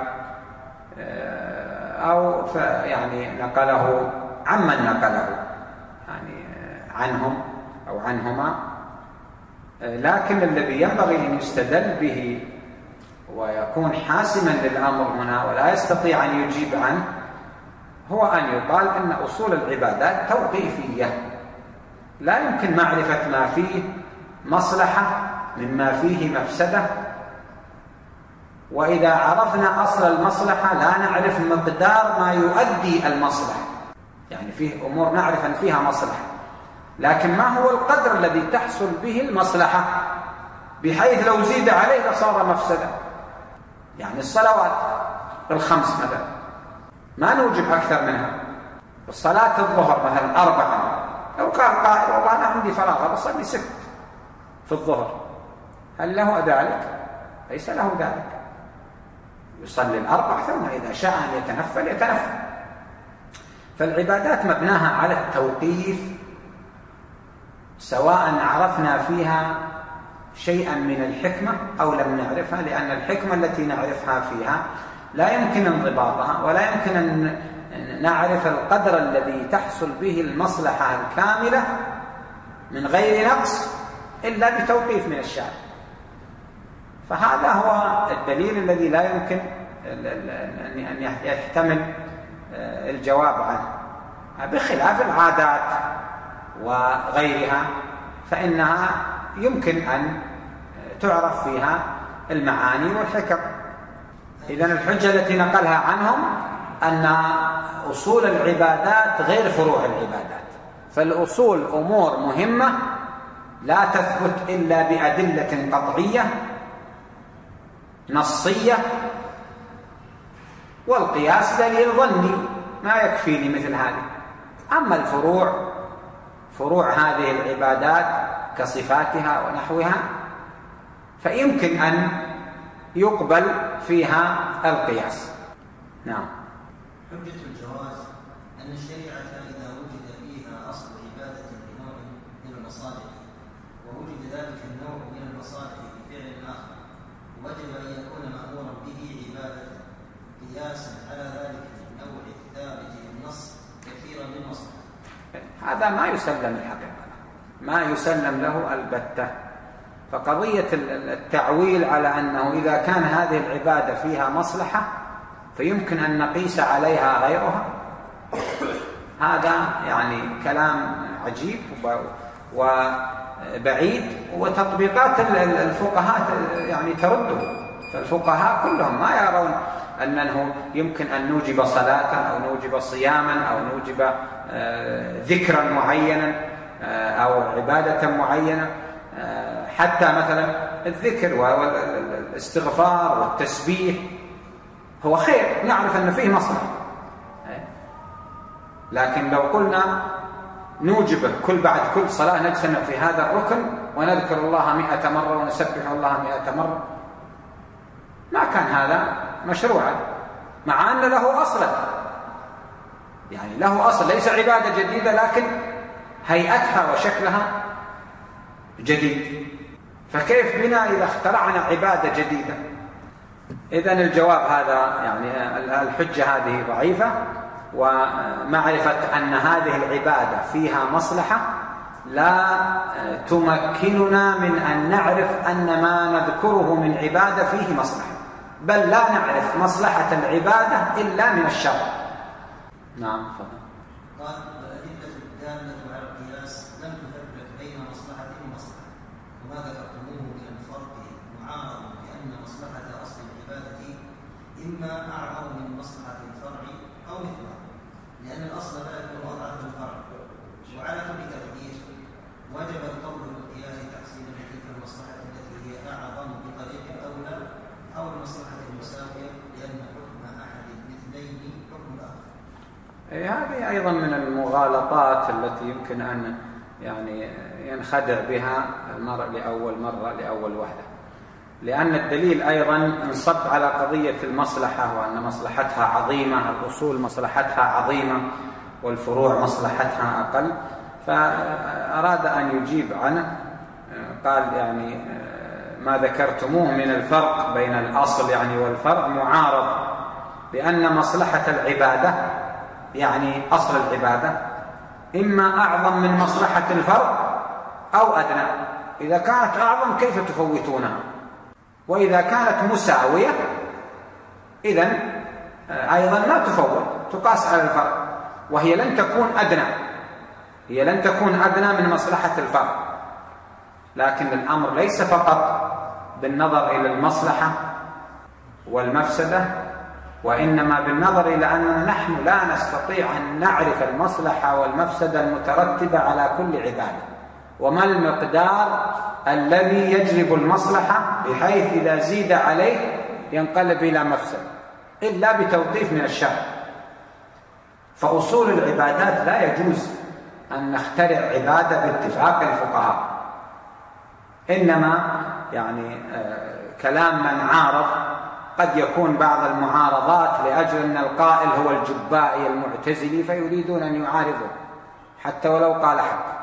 أو يعني نقله عمن نقله يعني عنهم أو عنهما، لكن الذي ينبغي أن يستدل به ويكون حاسما للأمر هنا ولا يستطيع أن يجيب عنه هو أن يقال أن أصول العبادات توقيفية، لا يمكن معرفة ما فيه مصلحة مما فيه مفسدة، وإذا عرفنا أصل المصلحة لا نعرف مقدار ما يؤدي المصلحة. يعني فيه أمور نعرف أن فيها مصلحة، لكن ما هو القدر الذي تحصل به المصلحة بحيث لو زيد عليه لصار مفسدة. يعني الصلوات الخمس مثلا ما نوجب أكثر منها، الصلاة الظهر مثلا أربعة، لو قال قائل والله أنا عندي فراغ بصلي ست في الظهر، هل له ذلك؟ ليس له ذلك، يصلي الأربع ثم إذا شاء أن يتنفل يتنفل. فالعبادات مبناها على التوقيف، سواء عرفنا فيها شيئا من الحكمة أو لم نعرفها، لأن الحكمة التي نعرفها فيها لا يمكن انضباطها ولا يمكن أن نعرف القدر الذي تحصل به المصلحة الكاملة من غير نقص إلا بتوقيف من الشارع. فهذا هو الدليل الذي لا يمكن أن يحتمل الجواب عنه، بخلاف العادات وغيرها فإنها يمكن أن تعرف فيها المعاني والحكم. إذن الحجة التي نقلها عنهم أن أصول العبادات غير فروع العبادات، فالأصول أمور مهمة لا تثبت إلا بأدلة قطعية نصية، والقياس دليل ظني ما يكفيني مثل هذه. أما الفروع، فروع هذه العبادات كصفاتها ونحوها، فيمكن أن يقبل فيها القياس. نعم. حجة الجواز أن الشريعة إذا وجد فيها أصل عبادة لنوع من المصالح ووجد ذلك النوع من المصالح في فعل آخر وجب أن يكون مأمورا به عبادة قياسا على ذلك النوع الثابت بالنص كثيرا من مصلحة. هذا ما يسلم الحقيقة، ما يسلم له البتة. فقضية التعويل على أنه إذا كان هذه العبادة فيها مصلحة فيمكن أن نقيس عليها غيرها، هذا يعني كلام عجيب وبعيد، وتطبيقات الفقهاء يعني ترده. فالفقهاء كلهم ما يرون أنه يمكن أن نوجب صلاة أو نوجب صياما أو نوجب ذكرا معينا أو عبادة معينة. حتى مثلا الذكر والاستغفار والتسبيح هو خير، نعرف أن فيه مصلحة، لكن لو قلنا نوجبه كل بعد كل صلاة نجتمع في هذا الركن ونذكر الله مئة مرة ونسبح الله مئة مرة، ما كان هذا مشروعا، مع أن له أصلا، يعني له أصل، ليس عبادة جديدة لكن هيئتها وشكلها جديد. فكيف بنا إذا اخترعنا عبادة جديدة؟ إذن الجواب هذا يعني الحجة هذه ضعيفة، ومعرفة أن هذه العبادة فيها مصلحة لا تمكننا من أن نعرف أن ما نذكره من عبادة فيه مصلحة، بل لا نعرف مصلحة العبادة إلا من الشرع. نعم. قال والأدلة الدالة على القياس لم تفرق بين مصلحة ومصلحة، وما ذكرتموه من الفرق معارض بأن مصلحة أصل العبادة إما أعظم من مصلحة الفرع أو مثلها، لأن الأصل لا يكون أضعف من الفرع. وعلى كل تقدير وجب القول بالقياس تحصيلا لتلك المصلحة التي هي أعظم بطريق الأولى أو المصلحة المساوية، لأن حكم أحد المثلين حكم الآخر. هذه أيضا من المغالطات التي يمكن أن يعني ينخدع بها المرء لأول مرة لأول وهلة، لأن الدليل أيضا انصب على قضية المصلحة، وأن مصلحتها عظيمة، الأصول مصلحتها عظيمة والفروع مصلحتها أقل، فأراد أن يجيب عنه. قال يعني ما ذكرتموه من الفرق بين الأصل يعني والفرع معارض بأن مصلحة العبادة يعني أصل العبادة إما أعظم من مصلحة الفرع أو أدنى. إذا كانت أعظم كيف تفوتونها؟ وإذا كانت مساوية إذن أيضا لا تفوت، تقاس على الفرع، وهي لن تكون أدنى، هي لن تكون أدنى من مصلحة الفرع. لكن الأمر ليس فقط بالنظر إلى المصلحة والمفسدة، وإنما بالنظر إلى أننا نحن لا نستطيع أن نعرف المصلحة والمفسدة المترتبة على كل عبادة، وما المقدار الذي يجلب المصلحة بحيث إذا زيد عليه ينقلب إلى مفسد، إلا بتوقيف من الشرع. فأصول العبادات لا يجوز أن نخترع عبادة باتفاق الفقهاء، إنما يعني كلام من عارض قد يكون بعض المعارضات لأجل أن القائل هو الجبائي المعتزلي فيريدون أن يعارضوا حتى ولو قال حق.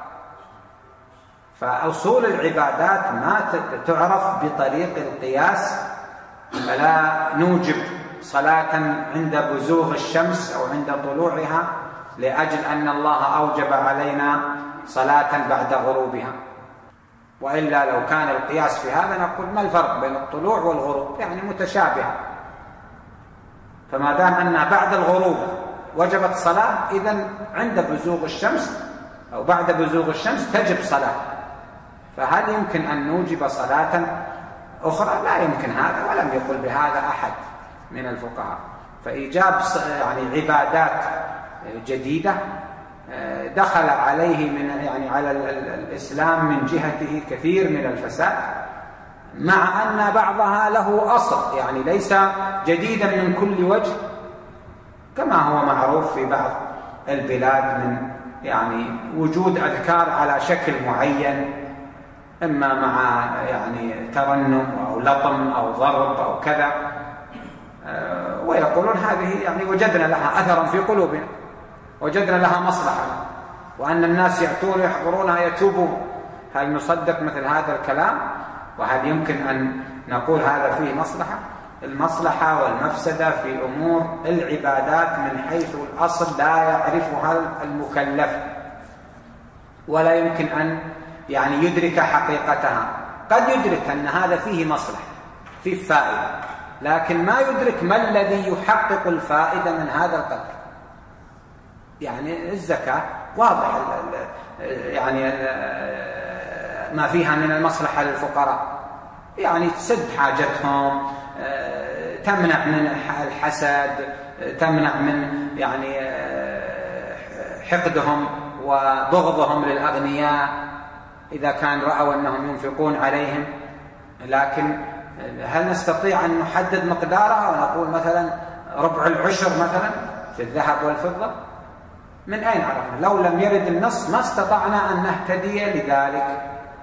فأصول العبادات ما تعرف بطريق القياس، فلا نوجب صلاة عند بزوغ الشمس أو عند طلوعها لأجل أن الله أوجب علينا صلاة بعد غروبها. وإلا لو كان القياس في هذا نقول ما الفرق بين الطلوع والغروب؟ يعني متشابهة. فما دام أنها بعد الغروب وجبت صلاة، إذن عند بزوغ الشمس أو بعد بزوغ الشمس تجب صلاة. فهل يمكن أن نوجب صلاة أخرى؟ لا يمكن هذا، ولم يقل بهذا أحد من الفقهاء. فإيجاب يعني عبادات جديدة دخل عليه من يعني على الإسلام من جهته كثير من الفساد، مع أن بعضها له أصل، يعني ليس جديدا من كل وجه، كما هو معروف في بعض البلاد من يعني وجود أذكار على شكل معين، إما مع يعني ترنم أو لطم أو ضرب أو كذا، ويقولون هذه يعني وجدنا لها أثرا في قلوبنا، وجدنا لها مصلحة، وأن الناس يأتون يحضرونها يتوبون. هل نصدق مثل هذا الكلام؟ وهل يمكن أن نقول هذا فيه مصلحة؟ المصلحة والمفسدة في أمور العبادات من حيث الأصل لا يعرفها المكلف، ولا يمكن أن يعني يدرك حقيقتها. قد يدرك أن هذا فيه مصلحة، فيه فائدة، لكن ما يدرك ما الذي يحقق الفائدة من هذا القدر. يعني الزكاة واضح يعني ما فيها من المصلحة للفقراء، يعني تسد حاجتهم، تمنع من الحسد، تمنع من يعني حقدهم وبغضهم للأغنياء إذا كان رأوا أنهم ينفقون عليهم. لكن هل نستطيع أن نحدد مقدارها ونقول مثلا ربع العشر مثلا في الذهب والفضة؟ من أين عرفنا؟ لو لم يرد النص ما استطعنا أن نهتدي لذلك.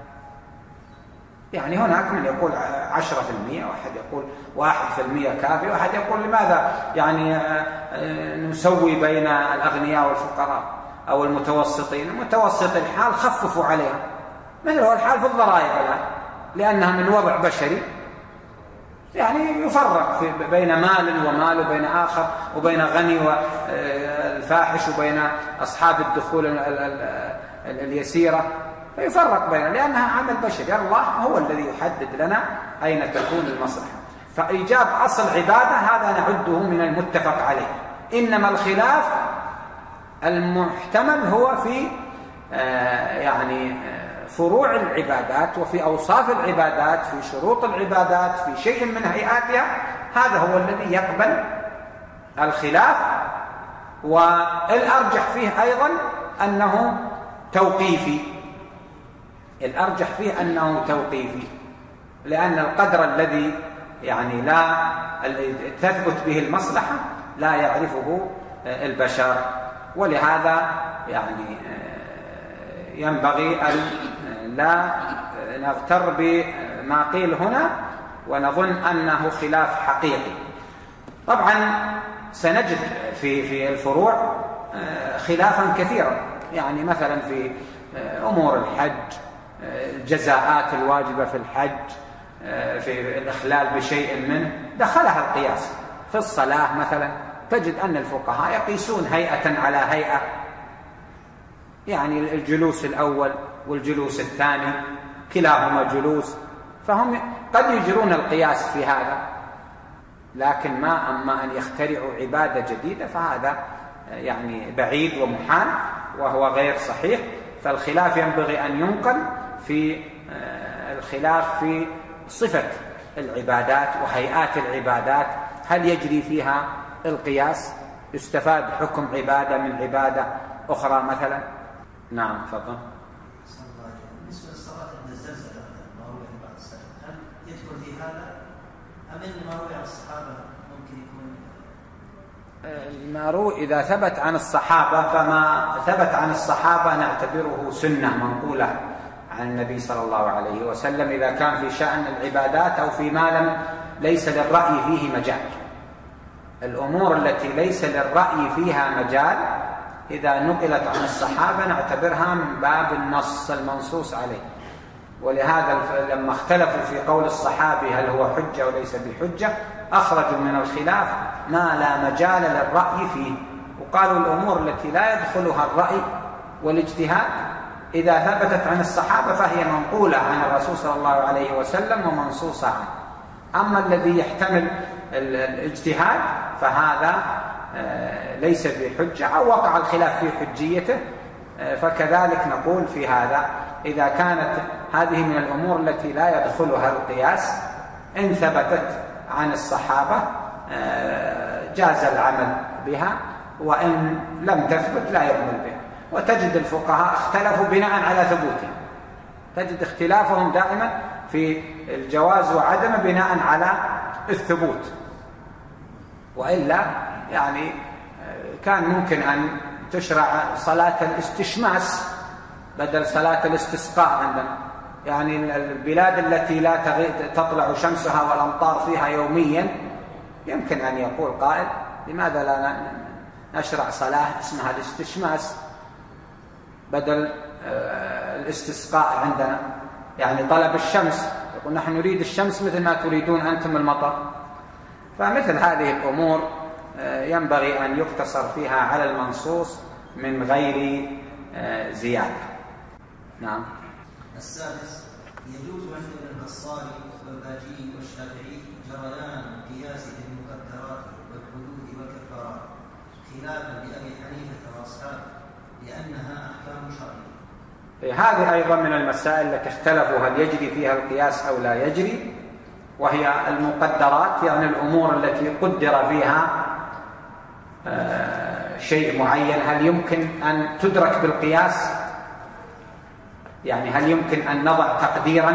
يعني هناك من يقول عشرة في المئة، واحد يقول واحد في المئة كافي، واحد يقول لماذا يعني نسوي بين الأغنياء والفقراء أو المتوسطين. المتوسط الحال خففوا عليها، مثل هو الحال في الضرائب الآن، لأنها من وضع بشري، يعني يفرق في بين مال ومال، وبين آخر، وبين غني والفاحش، وبين أصحاب الدخول اليسيرة، فيفرق بينها لأنها عمل بشري. الله هو الذي يحدد لنا أين تكون المصلحة. فإيجاب أصل عبادة هذا نعده من المتفق عليه، إنما الخلاف المحتمل هو في يعني فروع العبادات وفي أوصاف العبادات، في شروط العبادات، في شيء من هيئاتها. هذا هو الذي يقبل الخلاف. والأرجح فيه أيضا أنه توقيفي، الأرجح فيه أنه توقيفي، لأن القدر الذي يعني لا تثبت به المصلحة لا يعرفه البشر، ولهذا يعني ينبغي أن لا نغتر بما قيل هنا ونظن أنه خلاف حقيقي. طبعا سنجد في في الفروع خلافا كثيرا، يعني مثلا في أمور الحج، الجزاءات الواجبة في الحج، في الإخلال بشيء منه دخلها القياس. في الصلاة مثلا تجد أن الفقهاء يقيسون هيئة على هيئة، يعني الجلوس الأول والجلوس الثاني كلاهما جلوس، فهم قد يجرون القياس في هذا، لكن ما أما أن يخترعوا عبادة جديدة فهذا يعني بعيد ومحال وهو غير صحيح. فالخلاف ينبغي أن ينقل في الخلاف في صفة العبادات وهيئات العبادات، هل يجري فيها القياس؟ يستفاد حكم عبادة من عبادة أخرى مثلا؟ نعم تفضل. بالنسبة للصلاة عند الزلزلة ما روي عن بعض السلف، هل يدخل في هذا أم إن ما روي عن الصحابة ممكن يكون؟ ما روي إذا ثبت عن الصحابة، فما ثبت عن الصحابة نعتبره سنة منقولة عن النبي صلى الله عليه وسلم، إذا كان في شأن العبادات أو فيما لم ليس للرأي فيه مجال. الأمور التي ليس للرأي فيها مجال إذا نقلت عن الصحابة نعتبرها من باب النص المنصوص عليه. ولهذا لما اختلفوا في قول الصحابي هل هو حجة وليس بحجة أخرجوا من الخلاف ما لا مجال للرأي فيه. وقالوا الأمور التي لا يدخلها الرأي والاجتهاد إذا ثبتت عن الصحابة فهي منقولة عن الرسول صلى الله عليه وسلم ومنصوصة عنه. أما الذي يحتمل الاجتهاد فهذا ليس بحجة أو وقع الخلاف في حجيته، فكذلك نقول في هذا إذا كانت هذه من الأمور التي لا يدخلها القياس إن ثبتت عن الصحابة جاز العمل بها، وإن لم تثبت لا يعمل بها. وتجد الفقهاء اختلفوا بناء على ثبوتها، تجد اختلافهم دائما في الجواز وعدمه بناء على الثبوت، وإلا يعني كان ممكن أن تشرع صلاة الاستشماس بدل صلاة الاستسقاء عندنا. يعني البلاد التي لا تطلع شمسها والأمطار فيها يوميا يمكن أن يقول قائل لماذا لا نشرع صلاة اسمها الاستشماس بدل الاستسقاء عندنا، يعني طلب الشمس، يقول نحن نريد الشمس مثل ما تريدون أنتم المطر. فمثل هذه الأمور ينبغي أن يقتصر فيها على المنصوص من غير زيادة. نعم. السادس: يجوز عند ابن القصار والباجي والشافعي جريان القياس في المقدرات والحدود والكفارات خلافا لأبي حنيفة وأصحابه لأنها أحكام شرعية. هذه أيضا من المسائل التي اختلفوا هل يجري فيها القياس أو لا يجري، وهي المقدرات، يعني الأمور التي قدر فيها شيء معين هل يمكن أن تدرك بالقياس؟ يعني هل يمكن أن نضع تقديرا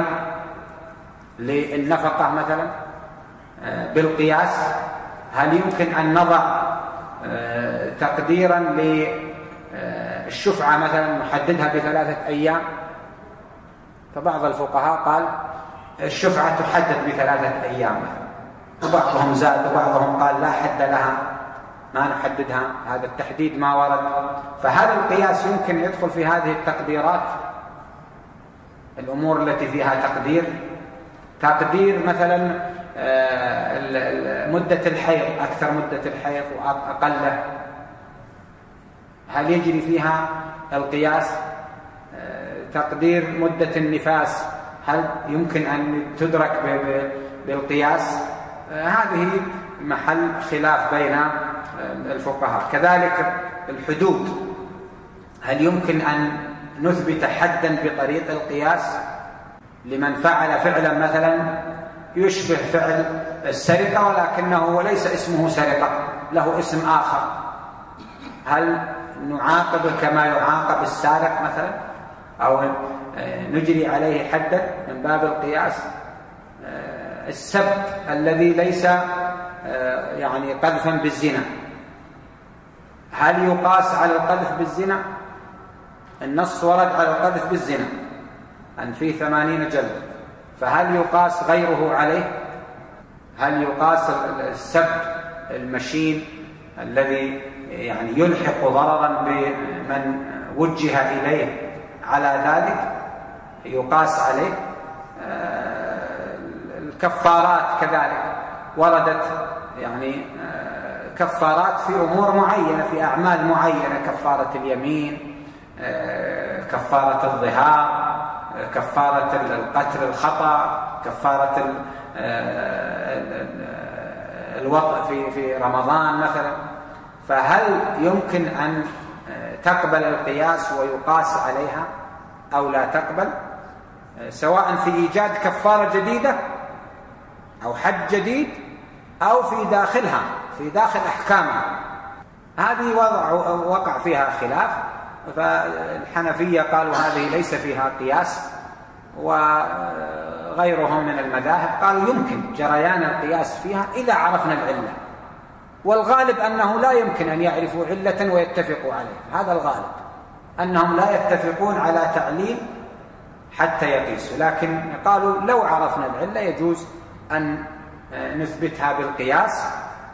للنفقة مثلا بالقياس؟ هل يمكن أن نضع تقديرا للشفعة مثلا نحددها بثلاثة أيام؟ فبعض الفقهاء قال الشفعة تحدد بثلاثة أيام، وبعضهم زاد وبعضهم قال لا حد لها ما نحددها، هذا التحديد ما ورد. فهل القياس يمكن يدخل في هذه التقديرات؟ الأمور التي فيها تقدير، تقدير مثلا مدة الحيض، أكثر مدة الحيض وأقله، هل يجري فيها القياس؟ تقدير مدة النفاس هل يمكن أن تدرك بالقياس؟ هذه محل خلاف بين الفقهاء. كذلك الحدود، هل يمكن أن نثبت حدا بطريق القياس لمن فعل فعلا مثلا يشبه فعل السرقة ولكنه ليس اسمه سرقة، له اسم آخر، هل نعاقبه كما يعاقب السارق مثلا أو نجري عليه حدا من باب القياس؟ السب الذي ليس يعني قذفا بالزنا، هل يقاس على القذف بالزنا؟ النص ورد على القذف بالزنا أن فيه ثمانين جلد، فهل يقاس غيره عليه؟ هل يقاس السب المشين الذي يعني يلحق ضررا بمن وجه إليه على ذلك يقاس عليه؟ الكفارات كذلك وردت يعني كفارات في أمور معينة، في أعمال معينة، كفارة اليمين، كفارة الظهار، كفارة القتل الخطأ، كفارة الوطء في في رمضان مثلا. فهل يمكن أن تقبل القياس ويقاس عليها أو لا تقبل، سواء في إيجاد كفارة جديدة أو حد جديد أو في داخلها في داخل أحكامها؟ هذه وضع وقع فيها خلاف، فالحنفية قالوا هذه ليس فيها قياس، وغيرهم من المذاهب قالوا يمكن جريان القياس فيها إذا عرفنا العلة، والغالب أنه لا يمكن أن يعرفوا علة ويتفقوا عليها، هذا الغالب أنهم لا يتفقون على تعليل حتى يقيسوا، لكن قالوا لو عرفنا العلة يجوز أن نثبتها بالقياس.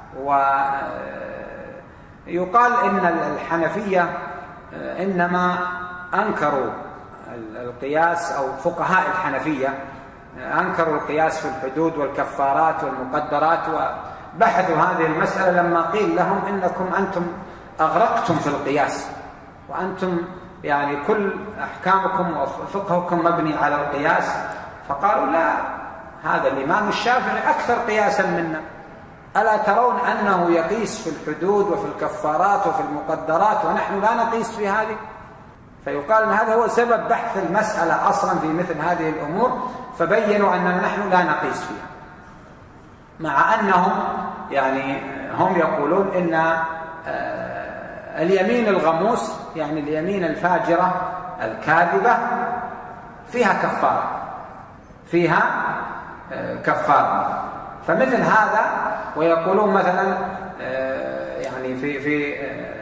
ويقال إن الحنفية إنما أنكروا القياس، أو فقهاء الحنفية أنكروا القياس في الحدود والكفارات والمقدرات بحثوا هذه المسألة لما قيل لهم إنكم أنتم أغرقتم في القياس، وأنتم يعني كل أحكامكم وفقهكم مبني على القياس. فقالوا لا، هذا الإمام الشافعي أكثر قياسا منا، ألا ترون أنه يقيس في الحدود وفي الكفارات وفي المقدرات ونحن لا نقيس في هذه؟ فيقال أن هذا هو سبب بحث المسألة أصلا في مثل هذه الأمور، فبينوا أننا نحن لا نقيس فيها، مع أنهم يعني هم يقولون إن اليمين الغموس يعني اليمين الفاجرة الكاذبة فيها كفارة، فيها كفارة. فمثل هذا، ويقولون مثلا يعني في في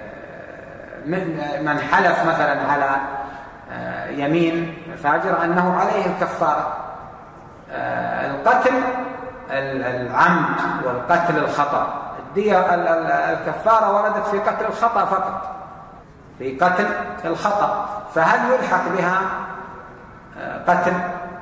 من حلف مثلا على يمين فاجر أنه عليه الكفارة. القتل العمد والقتل الخطأ، الدية الكفارة وردت في قتل الخطأ فقط، في قتل الخطأ، فهل يلحق بها قتل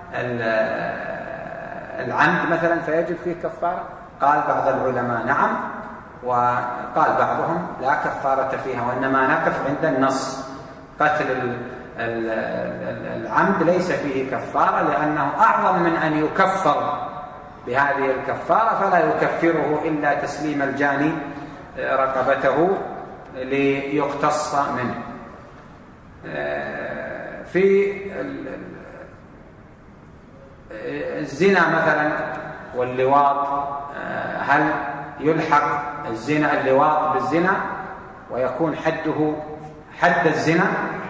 العمد مثلا فيجب فيه كفارة؟ قال بعض العلماء نعم، وقال بعضهم لا كفارة فيها، وإنما نقف عند النص. قتل العمد ليس فيه كفارة لأنه أعظم من أن يكفر بهذه الكفارة، فلا يكفره إلا تسليم الجاني رقبته ليقتص منه. في الزنا مثلا واللواط، هل يلحق الزنا اللواط بالزنا ويكون حده حد الزنا؟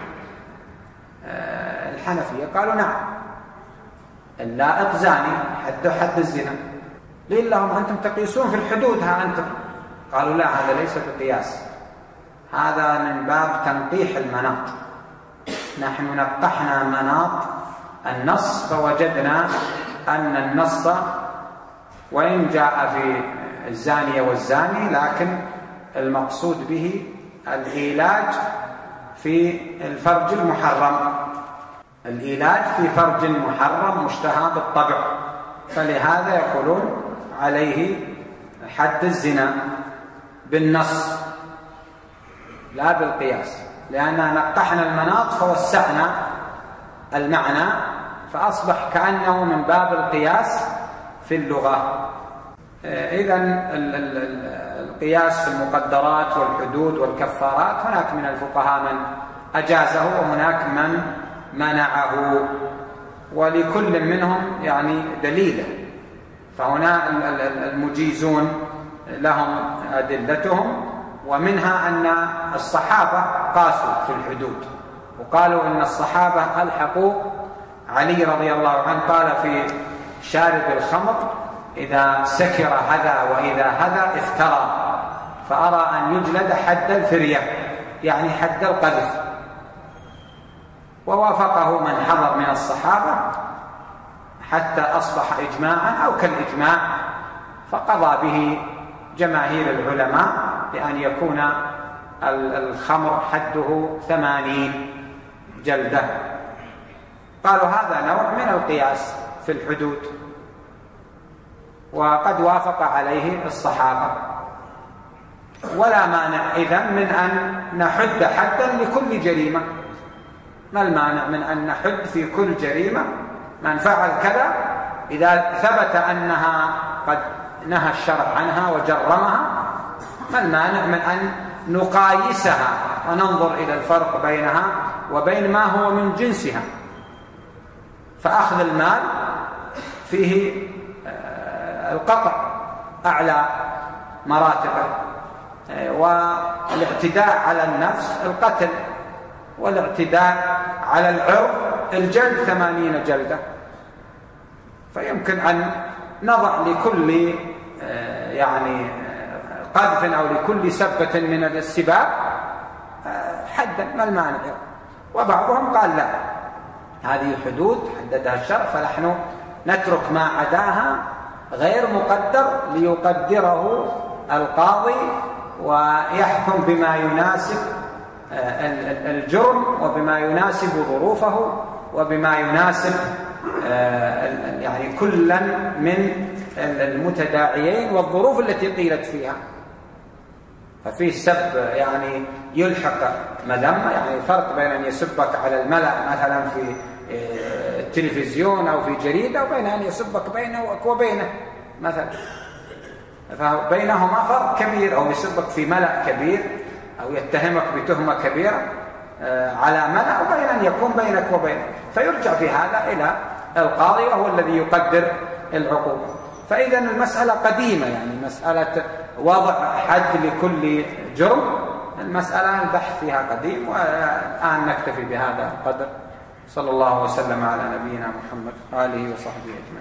الحنفية قالوا نعم، اللائط زاني حده حد الزنا. قيل لهم أنتم تقيسون في الحدود، ها أنتم. قالوا لا، هذا ليس بقياس، هذا من باب تنقيح المناط. نحن نقحنا مناط النص فوجدنا أن النص وإن جاء في الزانية والزاني، لكن المقصود به العلاج في الفرج المحرم، العلاج في فرج محرم مشتهى بالطبع، فلهذا يقولون عليه حد الزنا بالنص لا بالقياس، لأننا نقحنا المناط فوسعنا المعنى، فأصبح كأنه من باب القياس في اللغة. إذن القياس في المقدرات والحدود والكفارات هناك من الفقهاء من أجازه وهناك من منعه، ولكل منهم يعني دليله. فهنا المجيزون لهم أدلتهم، ومنها أن الصحابة قاسوا في الحدود وقالوا إن الصحابة ألحقوا علي رضي الله عنه، قال في شارب الخمر إذا سكر هذا وإذا هذا افترى، فأرى أن يجلد حد الفرية يعني حد القذف. ووافقه من حضر من الصحابة حتى أصبح إجماعا أو كالإجماع، فقضى به جماهير العلماء بأن يكون الخمر حده ثمانين جلدة. قالوا هذا نوع من القياس في الحدود، وقد وافق عليه الصحابة. ولا مانع إذن من أن نحد حدا لكل جريمة. ما المانع من أن نحد في كل جريمة من فعل كذا إذا ثبت أنها قد نهى الشرع عنها وجرمها؟ ما المانع من أن نقايسها وننظر إلى الفرق بينها وبين ما هو من جنسها؟ فأخذ المال فيه القطع أعلى مراتبه، والاعتداء على النفس القتل، والاعتداء على العرض الجلد ثمانين جلدة. فيمكن أن نضع لكل يعني قذف أو لكل سبة من السباب حدا، ما المانع؟ وبعضهم قال لا، هذه حدود حددها الشرع، فنحن نترك ما عداها غير مقدر ليقدره القاضي ويحكم بما يناسب الجرم وبما يناسب ظروفه وبما يناسب يعني كلا من المتداعيين والظروف التي قيلت فيها. ففي السب يعني يلحق مذمة، يعني فرق بين أن يسبك على الملأ مثلا في التلفزيون أو في جريدة وبين أن يسبك بينك وبينه مثلا، فبينهما فرق كبير. أو يسبك في ملأ كبير أو يتهمك بتهمة كبيرة على ملأ، وبين أن يكون بينك وبينه، فيرجع في هذا إلى القاضي وهو الذي يقدر العقوبة. فإذا المسألة قديمة، يعني مسألة وضع حد لكل جرم، المسألة البحث فيها قديم. والآن نكتفي بهذا القدر. صلى الله وسلم على نبينا محمد وآله وصحبه أجمعين.